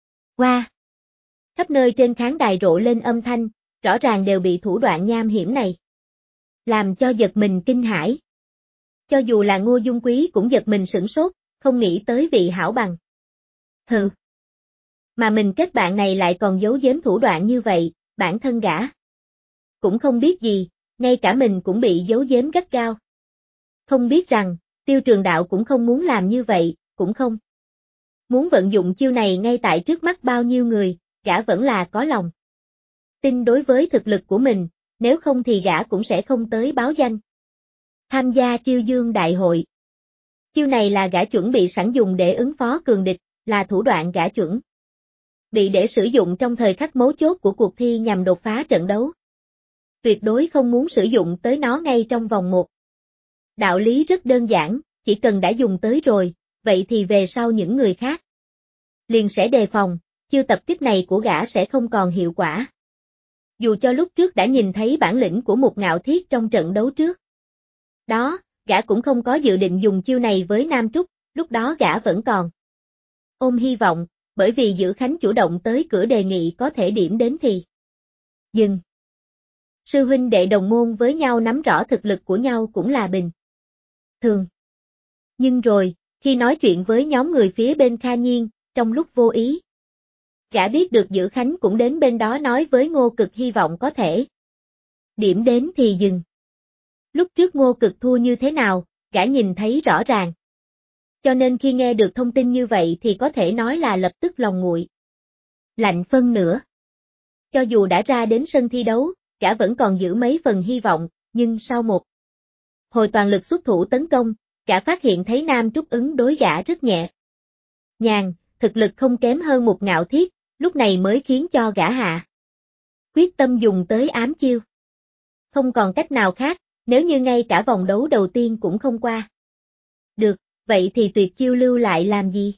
Qua! Khắp nơi trên khán đài rộ lên âm thanh, rõ ràng đều bị thủ đoạn nham hiểm này làm cho giật mình kinh hãi. Cho dù là Ngô Dung Quý cũng giật mình sửng sốt, không nghĩ tới vị hảo bằng. Hừ. Mà mình kết bạn này lại còn giấu giếm thủ đoạn như vậy, bản thân gã cũng không biết gì, ngay cả mình cũng bị giấu giếm gắt gao. Không biết rằng, Tiêu Trường Đạo cũng không muốn làm như vậy, cũng không Muốn vận dụng chiêu này ngay tại trước mắt bao nhiêu người, gã vẫn là có lòng tin đối với thực lực của mình, nếu không thì gã cũng sẽ không tới báo danh. Tham gia Triêu Dương Đại hội. Chiêu này là gã chuẩn bị sẵn dùng để ứng phó cường địch, là thủ đoạn gã chuẩn bị để sử dụng trong thời khắc mấu chốt của cuộc thi nhằm đột phá trận đấu. Tuyệt đối không muốn sử dụng tới nó ngay trong vòng 1. Đạo lý rất đơn giản, chỉ cần đã dùng tới rồi, vậy thì về sau những người khác liền sẽ đề phòng, chiêu tập kích này của gã sẽ không còn hiệu quả. Dù cho lúc trước đã nhìn thấy bản lĩnh của Mục Ngạo Thiết trong trận đấu trước. Đó, gã cũng không có dự định dùng chiêu này với Nam Trúc, lúc đó gã vẫn còn ôm hy vọng, bởi vì Dữ Khánh chủ động tới cửa đề nghị có thể điểm đến thì dừng. Sư huynh đệ đồng môn với nhau nắm rõ thực lực của nhau cũng là bình thường. Nhưng rồi, khi nói chuyện với nhóm người phía bên Kha Nhiên, trong lúc vô ý, gã biết được Dữ Khánh cũng đến bên đó nói với Ngô Cực hy vọng có thể điểm đến thì dừng. Lúc trước Ngô Cực thua như thế nào, gã nhìn thấy rõ ràng. Cho nên khi nghe được thông tin như vậy thì có thể nói là lập tức lòng nguội lạnh phân nửa. Cho dù đã ra đến sân thi đấu, gã vẫn còn giữ mấy phần hy vọng, nhưng sau một hồi toàn lực xuất thủ tấn công, gã phát hiện thấy Nam Trúc ứng đối gã rất nhẹ nhàng, thực lực không kém hơn Mục Ngạo Thiết, lúc này mới khiến cho gã hạ quyết tâm dùng tới ám chiêu. Không còn cách nào khác, nếu như ngay cả vòng đấu đầu tiên cũng không qua được, vậy thì tuyệt chiêu lưu lại làm gì?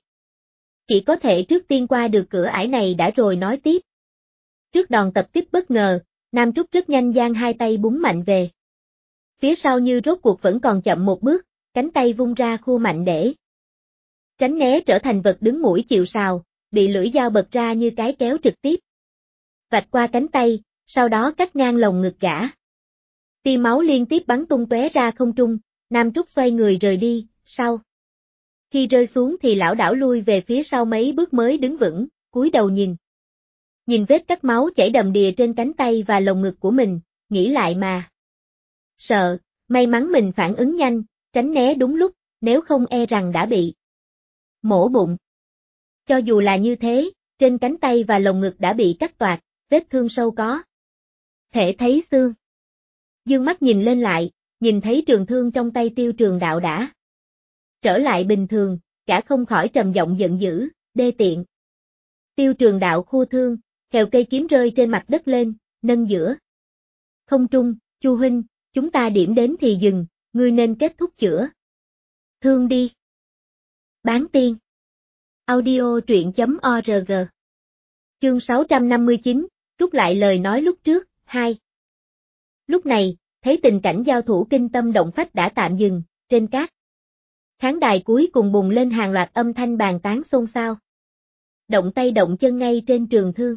Chỉ có thể trước tiên qua được cửa ải này đã rồi nói tiếp. Trước đòn tập kích bất ngờ, Nam Trúc rất nhanh giang hai tay búng mạnh về. Phía sau như rốt cuộc vẫn còn chậm một bước, cánh tay vung ra khua mạnh để tránh né trở thành vật đứng mũi chịu sào, bị lưỡi dao bật ra như cái kéo trực tiếp. Vạch qua cánh tay, sau đó cắt ngang lồng ngực gã. Tia máu liên tiếp bắn tung tóe ra không trung, Nam Trúc xoay người rời đi, sau khi rơi xuống thì lảo đảo lui về phía sau mấy bước mới đứng vững, cúi đầu nhìn. Nhìn vết cắt máu chảy đầm đìa trên cánh tay và lồng ngực của mình, nghĩ lại mà sợ, may mắn mình phản ứng nhanh, tránh né đúng lúc, nếu không e rằng đã bị mổ bụng. Cho dù là như thế, trên cánh tay và lồng ngực đã bị cắt toạc, vết thương sâu có thể thấy xương. Dương mắt nhìn lên lại, nhìn thấy trường thương trong tay Tiêu Trường Đạo đã trở lại bình thường, cả không khỏi trầm giọng giận dữ, đê tiện. Tiêu Trường Đạo khua thương, khèo cây kiếm rơi trên mặt đất lên, nâng giữa không trung, Chu huynh, chúng ta điểm đến thì dừng, ngươi nên kết thúc chữa thương đi. Bán tiên. Audio truyện.org. Chương 659, rút lại lời nói lúc trước, 2. Lúc này, thấy tình cảnh giao thủ kinh tâm động phách đã tạm dừng, trên các khán đài cuối cùng bùng lên hàng loạt âm thanh bàn tán xôn xao. Động tay động chân ngay trên trường thương.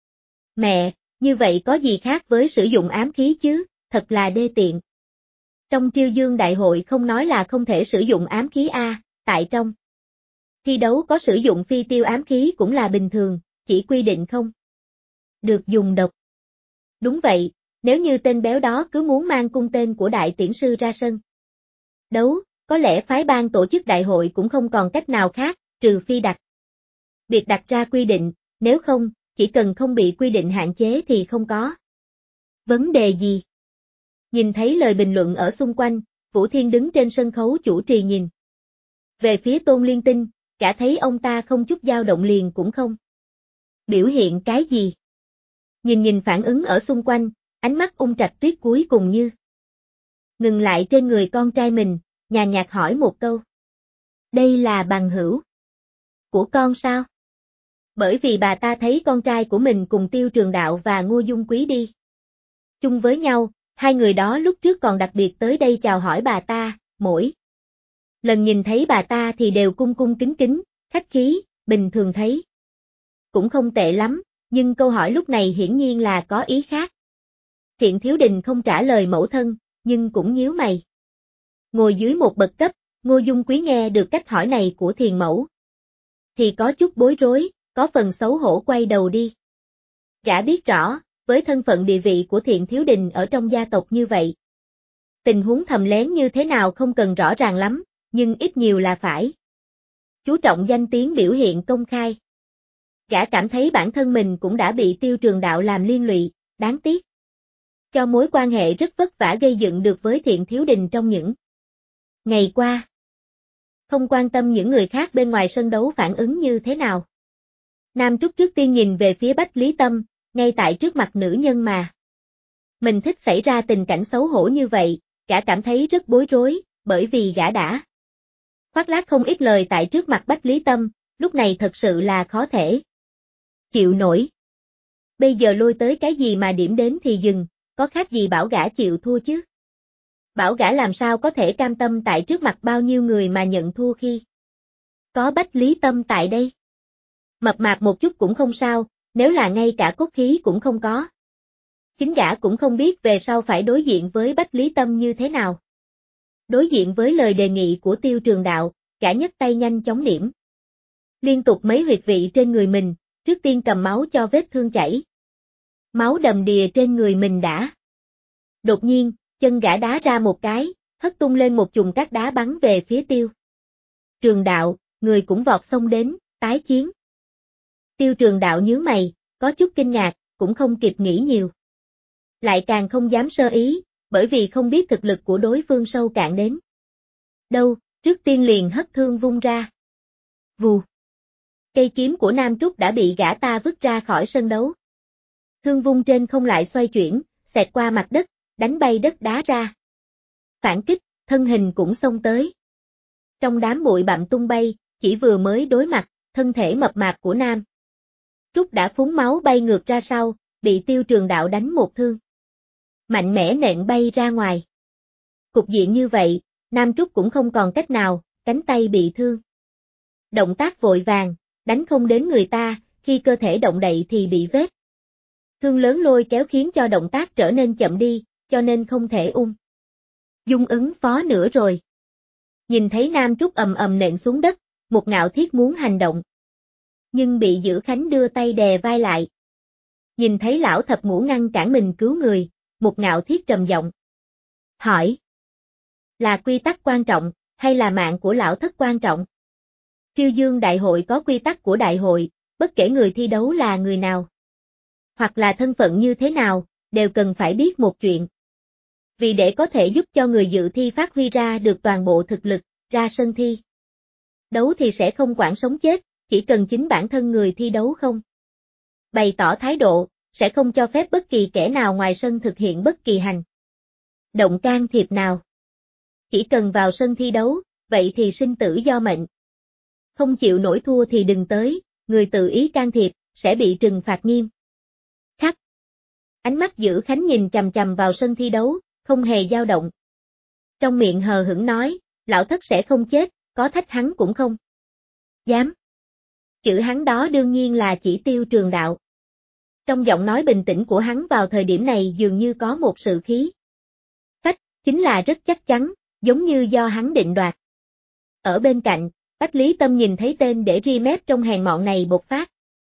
Mẹ, như vậy có gì khác với sử dụng ám khí chứ, thật là đê tiện. Trong Triêu Dương Đại hội không nói là không thể sử dụng ám khí a, tại trong thi đấu có sử dụng phi tiêu ám khí cũng là bình thường, chỉ quy định không được dùng độc. Đúng vậy, nếu như tên béo đó cứ muốn mang cung tên của đại tiễn sư ra sân đấu, có lẽ phái ban tổ chức đại hội cũng không còn cách nào khác, trừ phi biệt đặt ra quy định, nếu không, chỉ cần không bị quy định hạn chế thì không có vấn đề gì. Nhìn thấy lời bình luận ở xung quanh, Vũ Thiên đứng trên sân khấu chủ trì nhìn về phía Tôn Liên Tinh, cả thấy ông ta không chút dao động liền cũng không biểu hiện cái gì. Nhìn phản ứng ở xung quanh, ánh mắt Ung Trạch Tuyết cuối cùng như ngừng lại trên người con trai mình, nhàn nhạt hỏi một câu. Đây là bằng hữu của con sao? Bởi vì bà ta thấy con trai của mình cùng Tiêu Trường Đạo và Ngô Dung Quý đi chung với nhau, hai người đó lúc trước còn đặc biệt tới đây chào hỏi bà ta, mỗi lần nhìn thấy bà ta thì đều cung cung kính kính, khách khí, bình thường thấy cũng không tệ lắm, nhưng câu hỏi lúc này hiển nhiên là có ý khác. Thiện Thiếu Đình không trả lời mẫu thân, nhưng cũng nhíu mày. Ngồi dưới một bậc cấp, Ngô Dung Quý nghe được cách hỏi này của Thiền mẫu thì có chút bối rối, có phần xấu hổ quay đầu đi. Gã biết rõ, với thân phận địa vị của Thiện Thiếu Đình ở trong gia tộc như vậy, tình huống thầm lén như thế nào không cần rõ ràng lắm, nhưng ít nhiều là phải chú trọng danh tiếng biểu hiện công khai. Gã cảm thấy bản thân mình cũng đã bị Tiêu Trường Đạo làm liên lụy, đáng tiếc. Cho mối quan hệ rất vất vả gây dựng được với Thiện Thiếu Đình trong những ngày qua. Không quan tâm những người khác bên ngoài sân đấu phản ứng như thế nào. Nam Trúc trước tiên nhìn về phía Bách Lý Tâm, ngay tại trước mặt nữ nhân mà. Mình thích xảy ra tình cảnh xấu hổ như vậy, gã cảm thấy rất bối rối, bởi vì gã đã khoác lác không ít lời tại trước mặt Bách Lý Tâm, lúc này thật sự là khó thể chịu nổi. Bây giờ lôi tới cái gì mà điểm đến thì dừng, có khác gì bảo gã chịu thua chứ? Bảo gã làm sao có thể cam tâm tại trước mặt bao nhiêu người mà nhận thua khi có Bách Lý Tâm tại đây. Mập mạp một chút cũng không sao, nếu là ngay cả cốt khí cũng không có. Chính gã cũng không biết về sau phải đối diện với Bách Lý Tâm như thế nào. Đối diện với lời đề nghị của Tiêu Trường Đạo, gã nhấc tay nhanh chóng điểm liên tục mấy huyệt vị trên người mình, trước tiên cầm máu cho vết thương chảy. Máu đầm đìa trên người mình đã. Đột nhiên, chân gã đá ra một cái, hất tung lên một chùm cát đá bắn về phía Tiêu Trường Đạo, người cũng vọt xông đến, tái chiến. Tiêu Trường Đạo nhướng mày, có chút kinh ngạc, cũng không kịp nghĩ nhiều. Lại càng không dám sơ ý, bởi vì không biết thực lực của đối phương sâu cạn đến đâu, trước tiên liền hất thương vung ra. Vù. Cây kiếm của Nam Trúc đã bị gã ta vứt ra khỏi sân đấu. Thương vung trên không lại xoay chuyển, xẹt qua mặt đất, đánh bay đất đá ra. Phản kích, thân hình cũng xông tới. Trong đám bụi bặm tung bay, chỉ vừa mới đối mặt, thân thể mập mạp của Nam Trúc đã phúng máu bay ngược ra sau, bị Tiêu Trường Đạo đánh một thương. Mạnh mẽ nện bay ra ngoài. Cục diện như vậy, Nam Trúc cũng không còn cách nào, cánh tay bị thương. Động tác vội vàng, đánh không đến người ta, khi cơ thể động đậy thì bị vết thương lớn lôi kéo khiến cho động tác trở nên chậm đi, cho nên không thể dung ứng phó nữa rồi. Nhìn thấy Nam Trúc ầm ầm nện xuống đất, một Ngạo Thiết muốn hành động. Nhưng bị Dữ Khánh đưa tay đè vai lại. Nhìn thấy lão thập ngũ ngăn cản mình cứu người, một Ngạo Thiết trầm giọng hỏi. Là quy tắc quan trọng, hay là mạng của lão thất quan trọng? Triêu Dương đại hội có quy tắc của đại hội, bất kể người thi đấu là người nào, hoặc là thân phận như thế nào, đều cần phải biết một chuyện. Vì để có thể giúp cho người dự thi phát huy ra được toàn bộ thực lực, ra sân thi đấu thì sẽ không quản sống chết, chỉ cần chính bản thân người thi đấu không bày tỏ thái độ, sẽ không cho phép bất kỳ kẻ nào ngoài sân thực hiện bất kỳ hành động can thiệp nào. Chỉ cần vào sân thi đấu, vậy thì sinh tử do mệnh. Không chịu nổi thua thì đừng tới, người tự ý can thiệp, sẽ bị trừng phạt nghiêm khắc. Ánh mắt Dữ Khánh nhìn chằm chằm vào sân thi đấu, không hề dao động. Trong miệng hờ hững nói, lão thất sẽ không chết, có thách hắn cũng không dám. Chữ hắn đó đương nhiên là chỉ Tiêu Trường Đạo. Trong giọng nói bình tĩnh của hắn vào thời điểm này dường như có một sự khí phách, chính là rất chắc chắn, giống như do hắn định đoạt. Ở bên cạnh, Bách Lý Tâm nhìn thấy tên để ri mép trong hèn mọn này bộc phát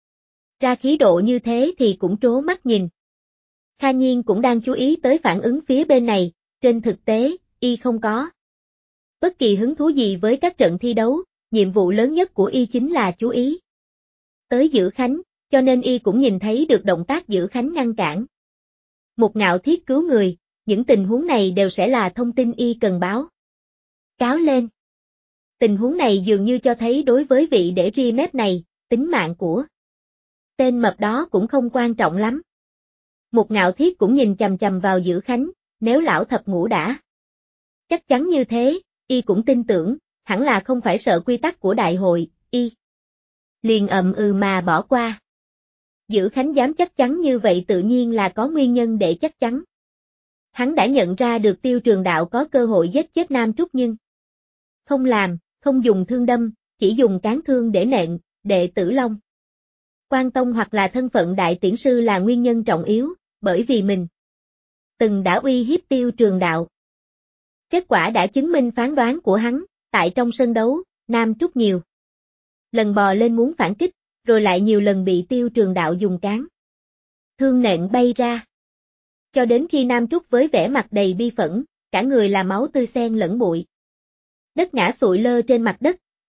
ra khí độ như thế thì cũng trố mắt nhìn. Kha Nhiên cũng đang chú ý tới phản ứng phía bên này, trên thực tế, y không có bất kỳ hứng thú gì với các trận thi đấu, nhiệm vụ lớn nhất của y chính là chú ý tới Dữ Khánh, cho nên y cũng nhìn thấy được động tác Dữ Khánh ngăn cản. Một Ngạo Thiết cứu người, những tình huống này đều sẽ là thông tin y cần báo cáo lên. Tình huống này dường như cho thấy đối với vị để ri mép này, tính mạng của tên mập đó cũng không quan trọng lắm. Một Ngạo Thiết cũng nhìn chằm chằm vào Dữ Khánh, nếu lão thập ngũ đã chắc chắn như thế, y cũng tin tưởng, hẳn là không phải sợ quy tắc của đại hội, y liền mà bỏ qua. Dữ Khánh dám chắc chắn như vậy tự nhiên là có nguyên nhân để chắc chắn. Hắn đã nhận ra được Tiêu Trường Đạo có cơ hội giết chết Nam Trúc nhưng không làm, không dùng thương đâm, chỉ dùng cán thương để nện, đệ tử Long Quan Tông hoặc là thân phận đại tiễn sư là nguyên nhân trọng yếu, bởi vì mình từng đã uy hiếp Tiêu Trường Đạo. Kết quả đã chứng minh phán đoán của hắn, tại trong sân đấu, Nam Trúc nhiều lần bò lên muốn phản kích, rồi lại nhiều lần bị Tiêu Trường Đạo dùng cán thương nện bay ra. Cho đến khi Nam Trúc với vẻ mặt đầy bi phẫn, cả người là máu tươi xen lẫn bụi đất ngã sụi lơ trên mặt đất,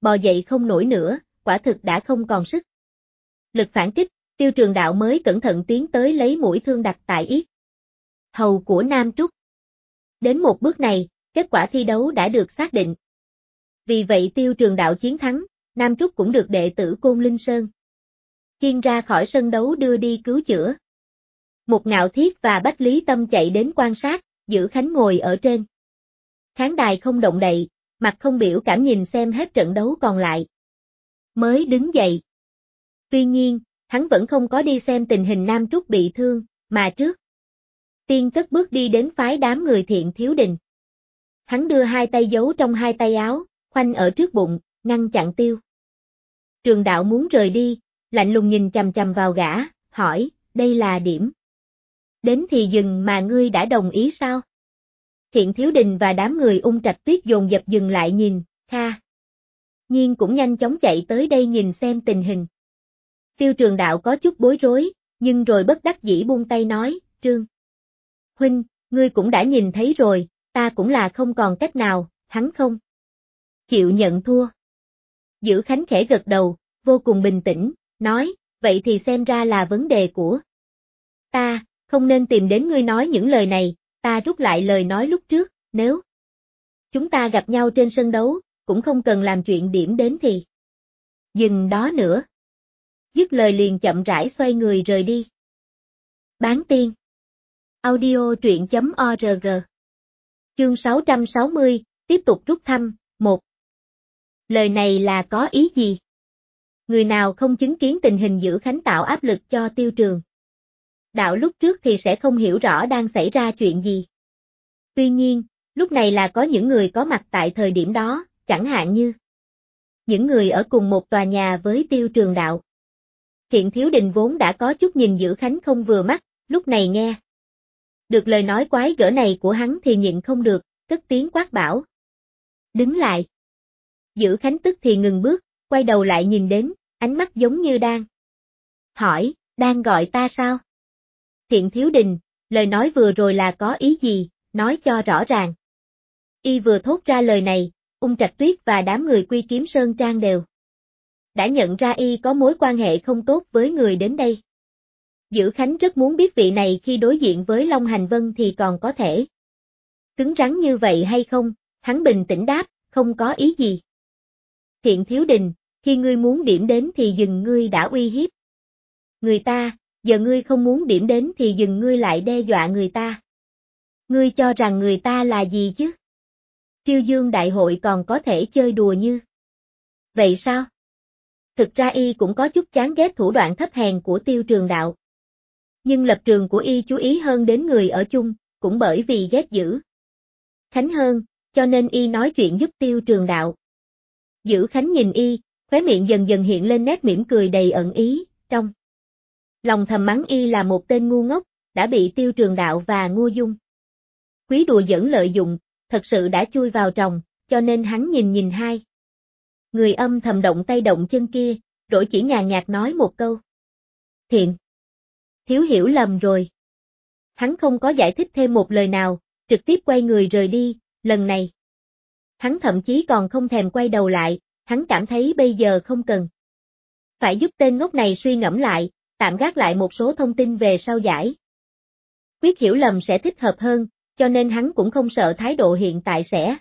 bò dậy không nổi nữa, quả thực đã không còn sức. Lực phản kích, Tiêu Trường Đạo mới cẩn thận tiến tới lấy mũi thương đặt tại yết hầu của Nam Trúc. Đến một bước này, kết quả thi đấu đã được xác định. Vì vậy Tiêu Trường Đạo chiến thắng, Nam Trúc cũng được đệ tử Côn Linh Sơn khiêng ra khỏi sân đấu đưa đi cứu chữa. Một Ngạo Thiết và Bách Lý Tâm chạy đến quan sát, Dữ Khánh ngồi ở trên khán đài không động đậy, mặt không biểu cảm nhìn xem hết trận đấu còn lại. Mới đứng dậy. Tuy nhiên, hắn vẫn không có đi xem tình hình Nam Trúc bị thương, mà trước tiên cất bước đi đến phái đám người Thiện Thiếu Đình. Hắn đưa hai tay giấu trong hai tay áo, khoanh ở trước bụng, ngăn chặn Tiêu Trường Đạo muốn rời đi, lạnh lùng nhìn chằm chằm vào gã, hỏi, đây là điểm đến thì dừng mà ngươi đã đồng ý sao? Thiện Thiếu Đình và đám người Ung Trạch Tuyết dồn dập dừng lại nhìn, Kha Nhiên cũng nhanh chóng chạy tới đây nhìn xem tình hình. Tiêu Trường Đạo có chút bối rối, nhưng rồi bất đắc dĩ buông tay nói, Trương huynh, ngươi cũng đã nhìn thấy rồi, ta cũng là không còn cách nào, hắn không chịu nhận thua. Dữ Khánh khẽ gật đầu, vô cùng bình tĩnh, nói, vậy thì xem ra là vấn đề của ta, không nên tìm đến ngươi nói những lời này, ta rút lại lời nói lúc trước, nếu chúng ta gặp nhau trên sân đấu, cũng không cần làm chuyện điểm đến thì dừng đó nữa. Dứt lời liền chậm rãi xoay người rời đi. Bán tiên audio truyện.org Chương 660, tiếp tục rút thăm, 1. Lời này là có ý gì? Người nào không chứng kiến tình hình Dữ Khánh tạo áp lực cho Tiêu Trường Đạo lúc trước thì sẽ không hiểu rõ đang xảy ra chuyện gì. Tuy nhiên, lúc này là có những người có mặt tại thời điểm đó, chẳng hạn như những người ở cùng một tòa nhà với Tiêu Trường Đạo. Thiện Thiếu Đình vốn đã có chút nhìn Dữ Khánh không vừa mắt, lúc này nghe được lời nói quái gở này của hắn thì nhịn không được, cất tiếng quát bảo. Đứng lại. Dữ Khánh tức thì ngừng bước, quay đầu lại nhìn đến, ánh mắt giống như đang hỏi, đang gọi ta sao? Thiện Thiếu Đình, lời nói vừa rồi là có ý gì, nói cho rõ ràng. Y vừa thốt ra lời này, Ung Trạch Tuyết và đám người Quy Kiếm Sơn Trang đều đã nhận ra y có mối quan hệ không tốt với người đến đây. Dữ Khánh rất muốn biết vị này khi đối diện với Long Hành Vân thì còn có thể cứng rắn như vậy hay không, hắn bình tĩnh đáp, không có ý gì. Thiện Thiếu Đình, khi ngươi muốn điểm đến thì dừng ngươi đã uy hiếp người ta, giờ ngươi không muốn điểm đến thì dừng ngươi lại đe dọa người ta. Ngươi cho rằng người ta là gì chứ? Triêu Dương Đại Hội còn có thể chơi đùa như vậy sao? Thực ra y cũng có chút chán ghét thủ đoạn thấp hèn của Tiêu Trường Đạo. Nhưng lập trường của y chú ý hơn đến người ở chung, cũng bởi vì ghét Dữ Khánh hơn, cho nên y nói chuyện giúp Tiêu Trường Đạo. Dữ Khánh nhìn y, khóe miệng dần dần hiện lên nét mỉm cười đầy ẩn ý, trong lòng thầm mắng y là một tên ngu ngốc, đã bị Tiêu Trường Đạo và Ngô Dung Quý đùa giỡn lợi dụng, thật sự đã chui vào tròng, cho nên hắn nhìn hai người âm thầm động tay động chân kia, rồi chỉ nhàn nhạt nói một câu. Thiện Thiếu hiểu lầm rồi. Hắn không có giải thích thêm một lời nào, trực tiếp quay người rời đi, lần này. Hắn thậm chí còn không thèm quay đầu lại, hắn cảm thấy bây giờ không cần phải giúp tên ngốc này suy ngẫm lại, tạm gác lại một số thông tin về sau giải quyết hiểu lầm sẽ thích hợp hơn, cho nên hắn cũng không sợ thái độ hiện tại sẽ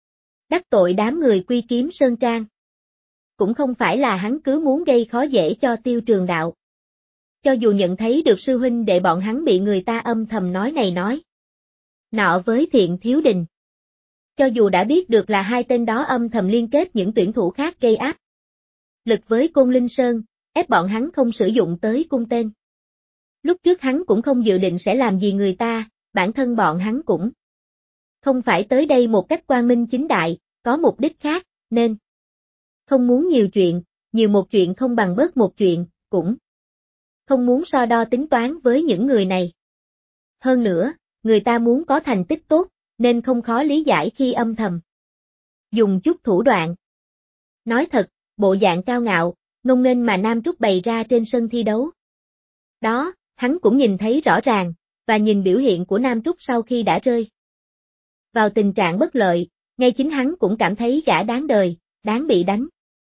đắc tội đám người Quy Kiếm Sơn Trang. Cũng không phải là hắn cứ muốn gây khó dễ cho Tiêu Trường Đạo. Cho dù nhận thấy được sư huynh đệ bọn hắn bị người ta âm thầm nói này nói nọ với Thiện Thiếu Đình. Cho dù đã biết được là hai tên đó âm thầm liên kết những tuyển thủ khác gây áp lực với Côn Linh Sơn, ép bọn hắn không sử dụng tới cung tên. Lúc trước hắn cũng không dự định sẽ làm gì người ta, bản thân bọn hắn cũng không phải tới đây một cách quang minh chính đại, có mục đích khác, nên không muốn nhiều chuyện, nhiều một chuyện không bằng bớt một chuyện, cũng không muốn so đo tính toán với những người này. Hơn nữa, người ta muốn có thành tích tốt, nên không khó lý giải khi âm thầm dùng chút thủ đoạn. Nói thật, bộ dạng cao ngạo, ngông nghênh mà Nam Trúc bày ra trên sân thi đấu. Đó, hắn cũng nhìn thấy rõ ràng, và nhìn biểu hiện của Nam Trúc sau khi đã rơi vào tình trạng bất lợi, ngay chính hắn cũng cảm thấy gã đáng đời, đáng bị đánh.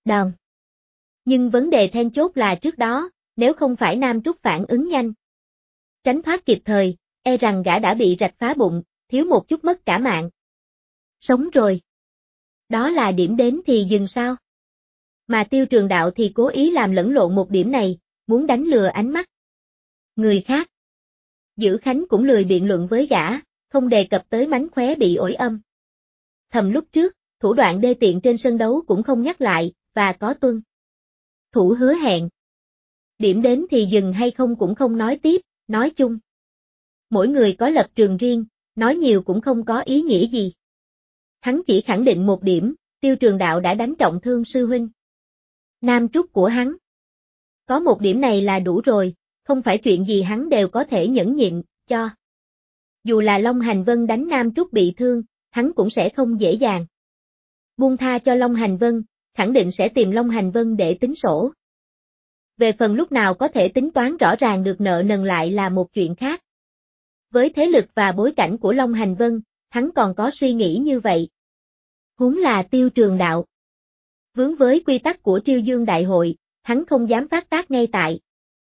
Đòn. Nhưng vấn đề then chốt là trước đó, nếu không phải Nam Trúc phản ứng nhanh, tránh thoát kịp thời, e rằng gã đã bị rạch phá bụng, thiếu một chút mất cả mạng. Sống rồi. Đó là điểm đến thì dừng sao? Mà Tiêu Trường Đạo thì cố ý làm lẫn lộn một điểm này, muốn đánh lừa ánh mắt người khác. Dữ Khánh cũng lười biện luận với gã, không đề cập tới mánh khóe bị ổi âm. Thầm lúc trước, thủ đoạn đê tiện trên sân đấu cũng không nhắc lại, và có tuân thủ hứa hẹn. Điểm đến thì dừng hay không cũng không nói tiếp, nói chung. Mỗi người có lập trường riêng, nói nhiều cũng không có ý nghĩa gì. Hắn chỉ khẳng định một điểm, Tiêu Trường Đạo đã đánh trọng thương sư huynh Nam Trúc của hắn. Có một điểm này là đủ rồi, không phải chuyện gì hắn đều có thể nhẫn nhịn, cho. Dù là Long Hành Vân đánh Nam Trúc bị thương, hắn cũng sẽ không dễ dàng buông tha cho Long Hành Vân, khẳng định sẽ tìm Long Hành Vân để tính sổ. Về phần lúc nào có thể tính toán rõ ràng được nợ nần lại là một chuyện khác. Với thế lực và bối cảnh của Long Hành Vân, hắn còn có suy nghĩ như vậy. Huống là Tiêu Trường Đạo. Vướng với quy tắc của Triêu Dương Đại hội, hắn không dám phát tác ngay tại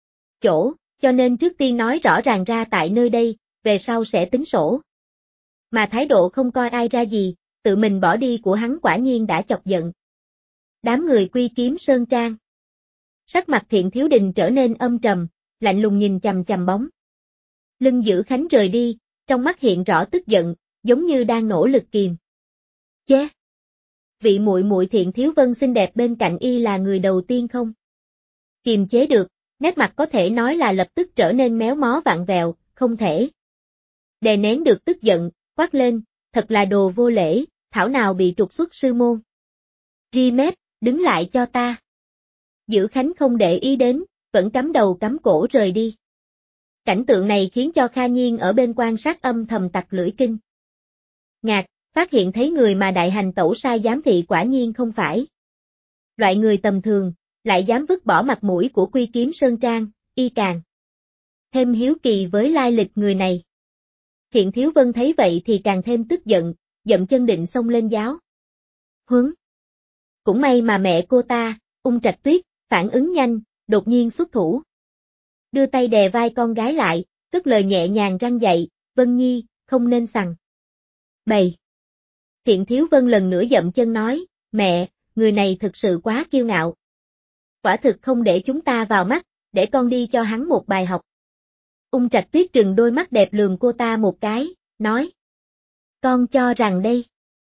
chỗ, cho nên trước tiên nói rõ ràng ra tại nơi đây, về sau sẽ tính sổ. Mà thái độ không coi ai ra gì, tự mình bỏ đi của hắn quả nhiên đã chọc giận đám người Quy Kiếm Sơn Trang. Sắc mặt Thiện Thiếu Đình trở nên âm trầm, lạnh lùng nhìn chằm chằm bóng lưng Dữ Khánh rời đi, trong mắt hiện rõ tức giận, giống như đang nỗ lực kìm chế. Vị muội muội Thiện Thiếu Vân xinh đẹp bên cạnh y là người đầu tiên không kiềm chế được, nét mặt có thể nói là lập tức trở nên méo mó vặn vẹo, không thể đè nén được tức giận, quát lên, thật là đồ vô lễ, thảo nào bị trục xuất sư môn. Ri mép, đứng lại cho ta. Dữ Khánh không để ý đến, vẫn cắm đầu cắm cổ rời đi. Cảnh tượng này khiến cho Kha Nhiên ở bên quan sát âm thầm tặc lưỡi kinh ngạc, phát hiện thấy người mà đại hành tẩu sai giám thị quả nhiên không phải loại người tầm thường, lại dám vứt bỏ mặt mũi của Quy Kiếm Sơn Trang, y càng thêm hiếu kỳ với lai lịch người này. Thiện Thiếu Vân thấy vậy thì càng thêm tức giận, dậm chân định xông lên giáo huấn. Cũng may mà mẹ cô ta, Ung Trạch Tuyết, phản ứng nhanh, đột nhiên xuất thủ. Đưa tay đè vai con gái lại, cất lời nhẹ nhàng răn dạy, Vân Nhi, không nên sằng bậy. Thiện Thiếu Vân lần nữa dậm chân nói, mẹ, người này thực sự quá kiêu ngạo. Quả thực không để chúng ta vào mắt, để con đi cho hắn một bài học. Ung Trạch Tuyết trừng đôi mắt đẹp lườm cô ta một cái, nói. Con cho rằng đây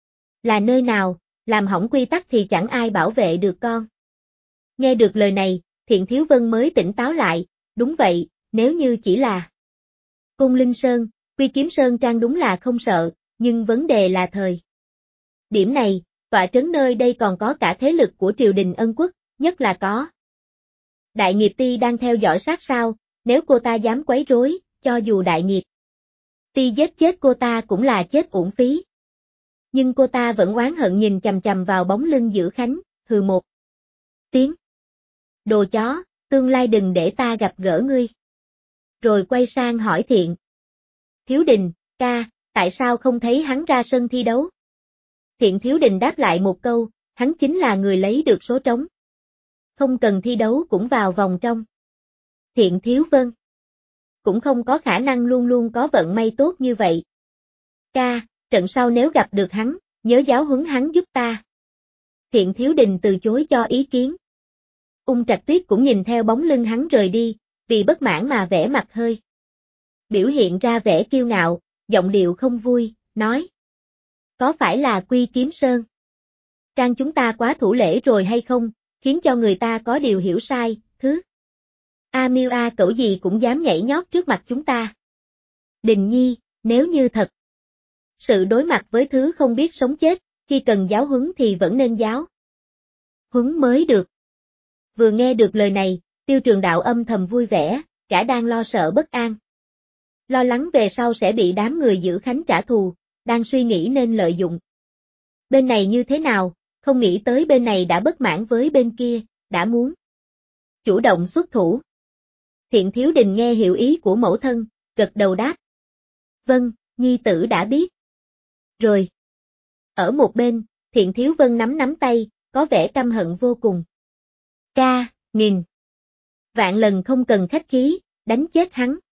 là nơi nào, làm hỏng quy tắc thì chẳng ai bảo vệ được con. Nghe được lời này, Thiện Thiếu Vân mới tỉnh táo lại, đúng vậy, nếu như chỉ là Côn Linh Sơn, Quy Kiếm Sơn Trang đúng là không sợ, nhưng vấn đề là thời điểm này, tọa trấn nơi đây còn có cả thế lực của triều đình Ân Quốc, nhất là có Đại Nghiệp Ti đang theo dõi sát sao, nếu cô ta dám quấy rối, cho dù Đại Nghiệp Ti giết chết cô ta cũng là chết uổng phí. Nhưng cô ta vẫn oán hận nhìn chằm chằm vào bóng lưng Dữ Khánh, hừ một tiếng. Đồ chó, tương lai đừng để ta gặp gỡ ngươi. Rồi quay sang hỏi Thiện Thiếu Đình, ca, tại sao không thấy hắn ra sân thi đấu? Thiện Thiếu Đình đáp lại một câu, hắn chính là người lấy được số trống. Không cần thi đấu cũng vào vòng trong. Thiện Thiếu Vân cũng không có khả năng luôn luôn có vận may tốt như vậy. Ca, trận sau nếu gặp được hắn, nhớ giáo huấn hắn giúp ta. Thiện Thiếu Đình từ chối cho ý kiến. Ung Trạch Tuyết cũng nhìn theo bóng lưng hắn rời đi, vì bất mãn mà vẻ mặt hơi biểu hiện ra vẻ kiêu ngạo, giọng điệu không vui, nói. Có phải là Quy Kiếm Sơn Trang chúng ta quá thủ lễ rồi hay không, khiến cho người ta có điều hiểu sai, thứ. Miêu cẩu gì cũng dám nhảy nhót trước mặt chúng ta. Đình Nhi, nếu như thật sự đối mặt với thứ không biết sống chết, khi cần giáo huấn thì vẫn nên giáo huấn mới được. Vừa nghe được lời này, Tiêu Trường Đạo âm thầm vui vẻ, cả đang lo sợ bất an. Lo lắng về sau sẽ bị đám người Dữ Khánh trả thù, đang suy nghĩ nên lợi dụng bên này như thế nào, không nghĩ tới bên này đã bất mãn với bên kia, đã muốn chủ động xuất thủ. Thiện Thiếu Đình nghe hiểu ý của mẫu thân, gật đầu đáp. Vâng, nhi tử đã biết. Rồi. Ở một bên, Thiện Thiếu Vân nắm tay, có vẻ căm hận vô cùng. Nghìn vạn lần không cần khách khí, đánh chết hắn.